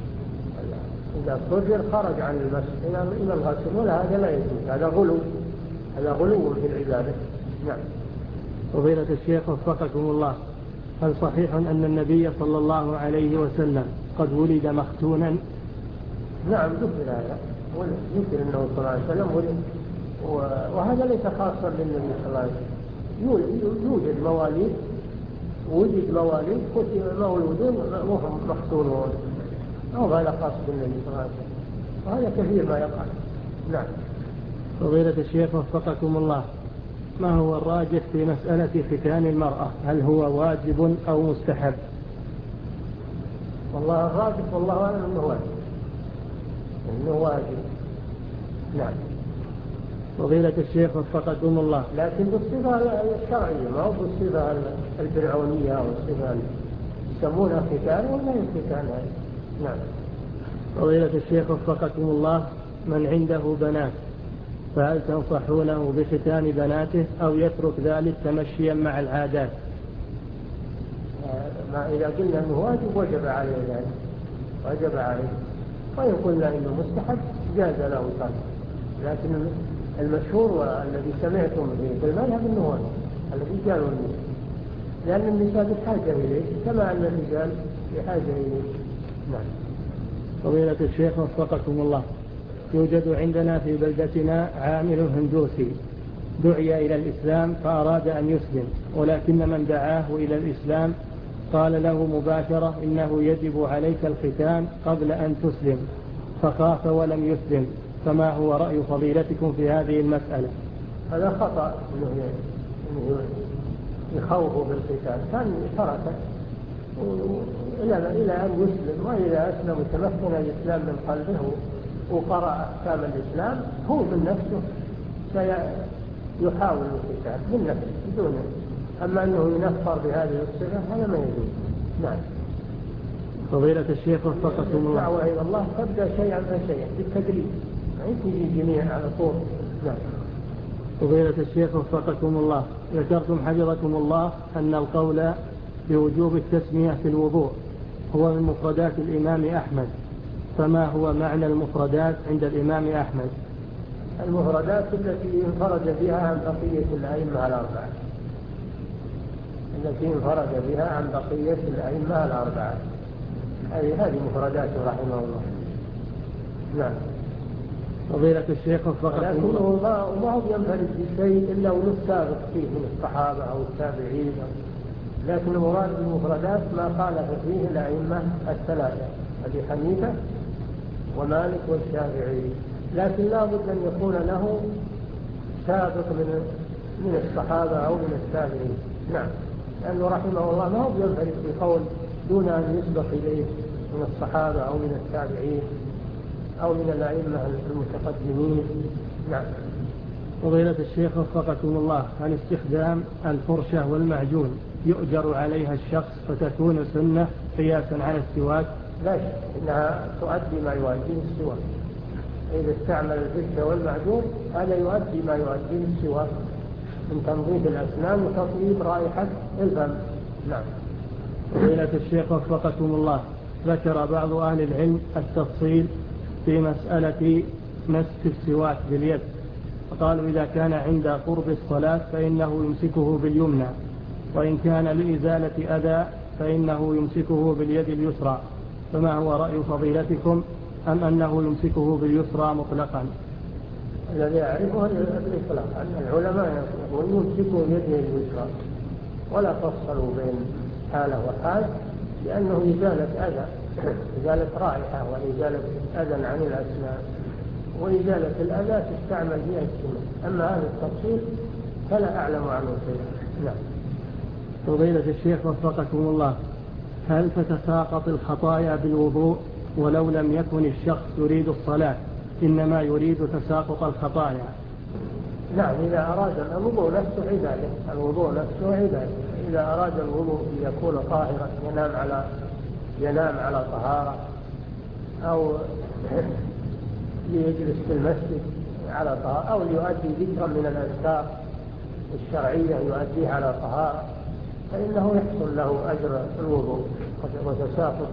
Speaker 2: إذا كرر خرج عن المسح إلى الغسل، ولا هذا لا يجوز، هذا غلو، هذا غلو في العبادة. نعم.
Speaker 1: فضيلة الشيخ وفقكم الله، هل صحيح أن النبي صلى الله عليه وسلم قد ولد مختونا؟
Speaker 2: نعم ذكر هذا، ذكر أنه صلى الله عليه وسلم ولد، وهذا ليس خاصا بالنبي صلى الله عليه وسلم، يوجد مواليد وجد مواليد مولودون وهم مختونون، أو هذا خاص بالنبي صلى الله عليه وسلم، وهذا كثير ما يقع. نعم.
Speaker 1: فضيلة الشيخ وفقكم الله، ما هو الراجح في مسألة ختان المرأة؟ هل هو واجب أو مستحب؟
Speaker 2: والله الراجح والله أعلم أنه واجب، أنه واجب. نعم.
Speaker 1: فضيلة الشيخ وفقكم الله،
Speaker 2: لكن بالصفة الشرعية، ما هو بالصفة الفرعونية أو الصفة يسمونها ختان ولا ختان هذا. نعم.
Speaker 1: فضيلة الشيخ وفقكم الله، من عنده بنات فهل تنصحونه بختان بناته أو يترك ذلك تمشيا مع العادات؟
Speaker 2: ما إذا قلنا أنه واجب وجب عليه ذلك، وجب عليه، وإن قلنا أنه مستحب جاز له ترك. لكن المشهور والذي سمعتم به بالمذهب أنه هو الذي قالوا النساء، لأن النساء بحاجة إليه كما أن الرجال بحاجة إليه. نعم.
Speaker 1: فضيلة الشيخ وفقكم الله، يوجد عندنا في بلدتنا عامل هندوسي دعي إلى الإسلام فأراد أن يسلم، ولكن من دعاه إلى الإسلام قال له مباشرة إنه يجب عليك الختان قبل أن تسلم، فخاف ولم يسلم، فما هو رأي فضيلتكم في هذه المسألة؟
Speaker 2: هذا خطأ إنه يخوفه بالختان، كان تركه إلى أن يسلم، وإذا أسلم وتمكن الإسلام من قلبه وقرأ أحكام الإسلام هو من نفسه سيحاول الختان من نفسه بدون، أما أنه ينفر بهذه الصفة هذا ما يجوز. نعم.
Speaker 1: فضيلة الشيخ وفقكم الله،
Speaker 2: الدعوة إلى الله تبدأ شيئا فشيئا بالتدريج، ما تجي جميع على طول. نعم.
Speaker 1: فضيلة الشيخ وفقكم الله، ذكرتم حفظكم الله أن القول بوجوب التسمية في الوضوء هو من مفردات الإمام أحمد، فما هو معنى المفردات عند الإمام أحمد؟
Speaker 2: المفردات التي انفرد بها عن بقية الأئمة الأربعة، التي انفرد بها عن بقية الأئمة الأربعة، هذه هذه مفرداته رحمه الله. نعم.
Speaker 1: فضيلة الشيخ وفقكم الله،
Speaker 2: لكنه ما هو ينفرد بشيء إلا ونسابق فيه من الصحابة أو التابعين، لكن المراد بالمفردات ما خالف فيه الأئمة الثلاثة أبي حنيفة ومالك والشافعي، لكن لا بد أن يكون له سابق من من الصحابة أو من التابعين. نعم. لأنه رحمه الله ما هو ينفرد بقول دون أن يسبق إليه من الصحابة أو من التابعين أو من الأئمة المتقدمين. نعم.
Speaker 1: فضيلة الشيخ وفقكم الله، عن استخدام الفرشة والمعجون يؤجر عليها الشخص فتكون سنة قياسا على السواك؟
Speaker 2: لا شك إنها تؤدي ما يؤديه السواك، إذا استعمل الفرشة والمعجون هذا يؤدي ما يؤديه السواك من تنظيف الأسنان وتطيب رائحة الفم. نعم.
Speaker 1: فضيلة الشيخ وفقكم الله، ذكر بعض أهل العلم التفصيل في مسألة مسك السواك باليد، فقالوا إذا كان عند قرب الصلاة فإنه يمسكه باليمنى، وإن كان لإزالة أذى فإنه يمسكه باليد اليسرى، فما هو رأي فضيلتكم، أم أنه يمسكه باليسرى مطلقا؟
Speaker 2: الذي أعرفه الإطلاق أن العلماء يقولون يمسكوا بيده اليسرى ولا تفصلوا بين حالة وحال، لأنه إزالة أذى، إزالة رائحة وإزالة أذى عن الأسنان، وإزالة الأذى تستعمل بها السنة، أما هذا التفصيل فلا أعلم عنه شيئا. نعم.
Speaker 1: فضيلة الشيخ وفقكم الله، هل تتساقط الخطايا بالوضوء ولو لم يكن الشخص يريد الصلاة إنما يريد تساقط الخطايا؟
Speaker 2: نعم، إذا أراد الوضوء نفسه عبادة، الوضوء نفسه عبادة، إذا أراد الوضوء ليكون طاهرا ينام على ينام على طهارة، أو ليجلس في المسجد على طهارة، أو ليؤدي ذكرا من الأذكار الشرعية يؤديها على طهارة، فإنه يحصل له أجر الوضوء وتساقط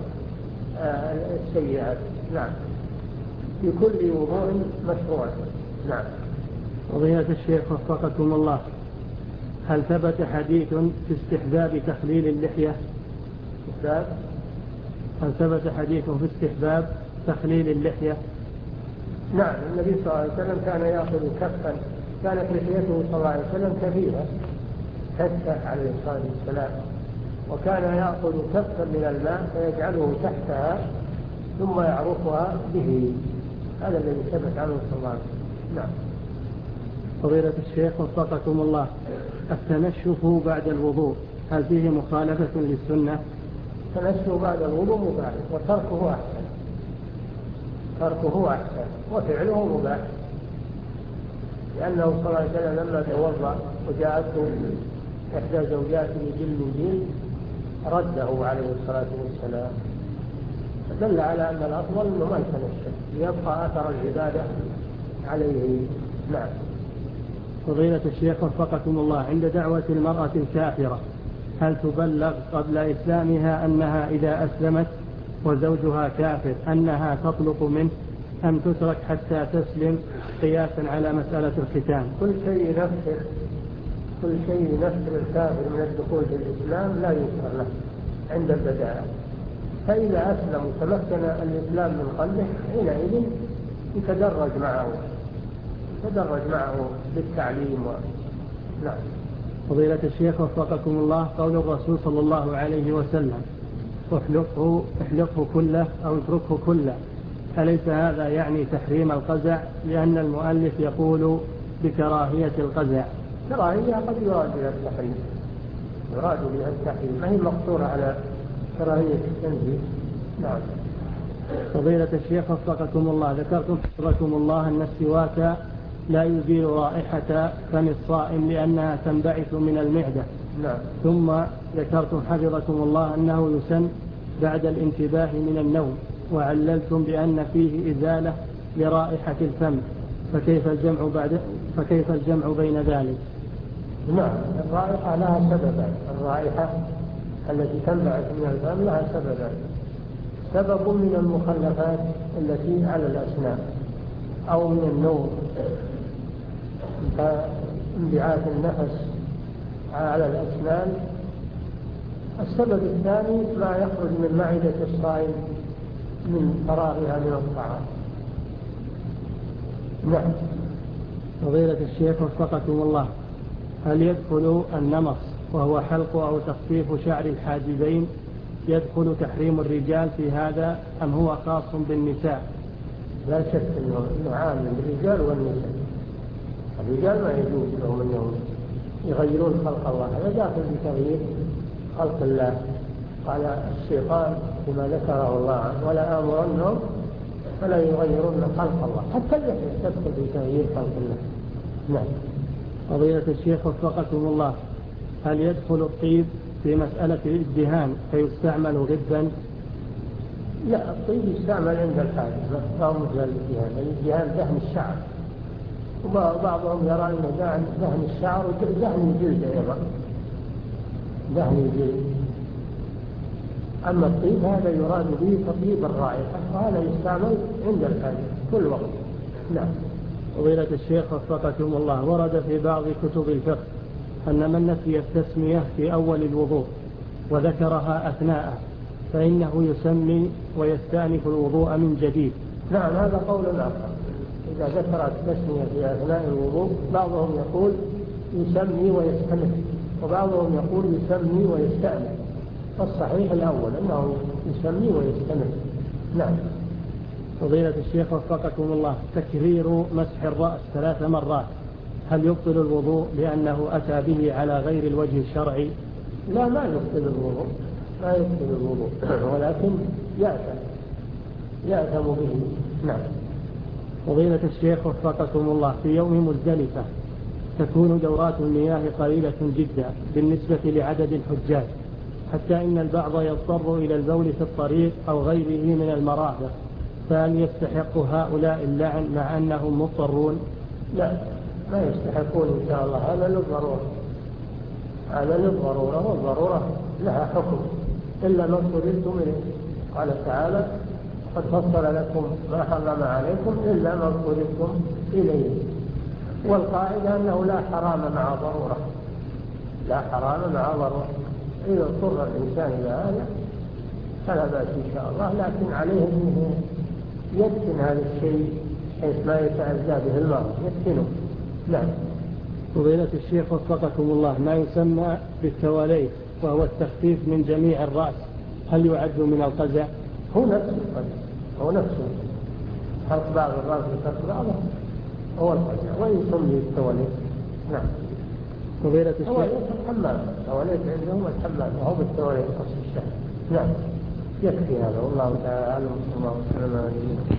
Speaker 2: السيئات. نعم، في كل وضوء مشروع. نعم.
Speaker 1: فضيلة الشيخ وفقكم الله، هل ثبت حديث في استحباب تخليل اللحية؟
Speaker 2: استحباب؟
Speaker 1: هل ثبت حديث في استحباب تخليل اللحية؟
Speaker 2: نعم، النبي صلى الله عليه وسلم كان يأخذ كفا، كانت لحيته صلى الله عليه وسلم كبيرة كفة عليه الصلاة والسلام، وكان يأخذ كفا من الماء فيجعله تحتها ثم يعرفها به، هذا الذي ثبت عنه صلى الله عليه وسلم. نعم.
Speaker 1: فضيلة الشيخ وفقكم الله، التنشف بعد الوضوء هل فيه مخالفة للسنة؟
Speaker 2: التنشف بعد الوضوء مباح وتركه أحسن، تركه أحسن وفعله مباح، لأنه صلى الله عليه وسلم لما توضأ وجاءته إحدى زوجاته بالمنديل رده عليه الصلاة والسلام، دل على أن الأفضل أنه ما يتنشف ليبقى أثر العبادة عليه. نعم.
Speaker 1: فضيلة الشيخ وفقكم الله، عند دعوة المرأة الكافرة هل تبلغ قبل إسلامها أنها إذا أسلمت وزوجها كافر أنها تطلق منه؟ أم تترك حتى تسلم قياسا على مسألة الختان؟
Speaker 2: كل شيء ينفر كل شيء ينفر الكافر من الدخول في الإسلام لا يذكر له عند البداية، فإذا أسلم وتمكن الإسلام من قلبه حينئذ يتدرج معه يتدرج معه بالتعليم و... نعم.
Speaker 1: فضيلة الشيخ وفقكم الله، قول الرسول صلى الله عليه وسلم احلقه احلقه كله أو اتركه كله، أليس هذا يعني تحريم القزع؟ لأن المؤلف يقول بكراهية القزع.
Speaker 2: كراهية قد يراد بها التحريم يراد بها التحريم ما هي مقصورة على كراهية التنزيه. نعم.
Speaker 1: فضيلة الشيخ وفقكم الله، ذكرتم حفظكم الله أن السواك لا يزيل رائحة فم الصائم لأنها تنبعث من المعدة.
Speaker 2: نعم.
Speaker 1: ثم ذكرتم حفظكم الله أنه يسن بعد الانتباه من النوم، وعللتم بأن فيه إزالة لرائحة الفم، فكيف الجمع بعد فكيف الجمع بين ذلك؟
Speaker 2: نعم. الرائحة لها سببان، الرائحة التي تنبعث من الفم لها سببان، سبب من المخلفات التي على الأسنان أو من النوم كانبعاث النفس على الأسنان. السبب الثاني ما يخرج من معدة الصائم من فراغها من الطعام. نعم.
Speaker 1: فضيلة الشيخ وفقكم الله، هل يدخل النمص وهو حلق أو تخفيف شعر الحاجبين يدخل تحريم الرجال في هذا أم هو خاص بالنساء؟
Speaker 2: لا شك أنه عام للرجال والنساء. الرجال ما يجوز لهم أنهم يغيرون خلق الله، هذا داخل بتغيير خلق الله. قال الشيطان بما ذكره الله عنه ولا آمرنهم فلا يغيرون خلق الله، حتى اللحية تدخل في تغيير خلق الله. نعم.
Speaker 1: فضيلة الشيخ وفقكم الله، هل يدخل الطيب في مسألة الادهان فيستعمل غبا؟
Speaker 2: لا، الطيب يستعمل عند الحاجة، ما هو مثل الادهان. الادهان دهن الشعر، وبعضهم يرى أن دهن الشعر ودهن الجلد أيضا، دهن الجلد. أما الطيب هذا يراد به تطيب الرائحة، وهذا يستعمل عند الحاجة كل وقت. نعم.
Speaker 1: فضيلة الشيخ وفقكم الله، ورد في بعض كتب الفقه أن من نسي التسمية في أول الوضوء وذكرها أثناءه فإنه يسمي ويستأنف الوضوء من جديد.
Speaker 2: نعم، هذا قول آخر. إذا ذكر التسمية في أثناء الوضوء بعضهم يقول يسمي ويستأنف، وبعضهم يقول يسمي ويستأنف. الصحيح الأول أنه يسمي ويستأنف. نعم.
Speaker 1: فضيلة الشيخ وفقكم الله، تكرير مسح الرأس ثلاث مرات هل يبطل الوضوء لأنه أتى به على غير الوجه الشرعي؟
Speaker 2: لا، ما يبطل الوضوء، ما يبطل الوضوء ولكن يأثم يأثم به. نعم.
Speaker 1: فضيلة الشيخ وفقكم الله، في يوم مزدلفة تكون دورات المياه قليلة جدا بالنسبة لعدد الحجاج، حتى إن البعض يضطر إلى البول في الطريق أو غيره من المرافق، فهل يستحق هؤلاء اللعن مع أنهم مضطرون؟
Speaker 2: لا، ما يستحقون إن شاء الله، هذا للضرورة، هذا للضرورة، والضرورة لها حكم إلا ما اضطررتم إليه. قال تعالى قد فصل لكم ما حرم عليكم إلا ما اضطررتم إليه. والقاعدة أنه لا حرام مع ضرورة، لا حرام مع ضرورة. إذا اضطر الإنسان إلى هذا فلا بأس إن شاء الله، لكن عليه أنه يدفن هذا الشيء حيث ما يتأذى به المرء، يدفنه. نعم.
Speaker 1: فضيلة الشيخ وفقكم الله، ما يسمى بالتواليف وهو التخفيف من جميع الرأس هل يعد من القزع؟
Speaker 2: هو نفسه القزع، هو نفسه حرق بعض الرأس وترك بعضه هو القزع، وإن سمي التواليف. نعم.
Speaker 1: فضيلة الشيخ،
Speaker 2: تواليف الحمام، تواليف عندهم الحمام وهو بالتواليف قص الشهر. نعم. يكفي هذا، والله تعالى أعلم. الله سبحانه وتعالى.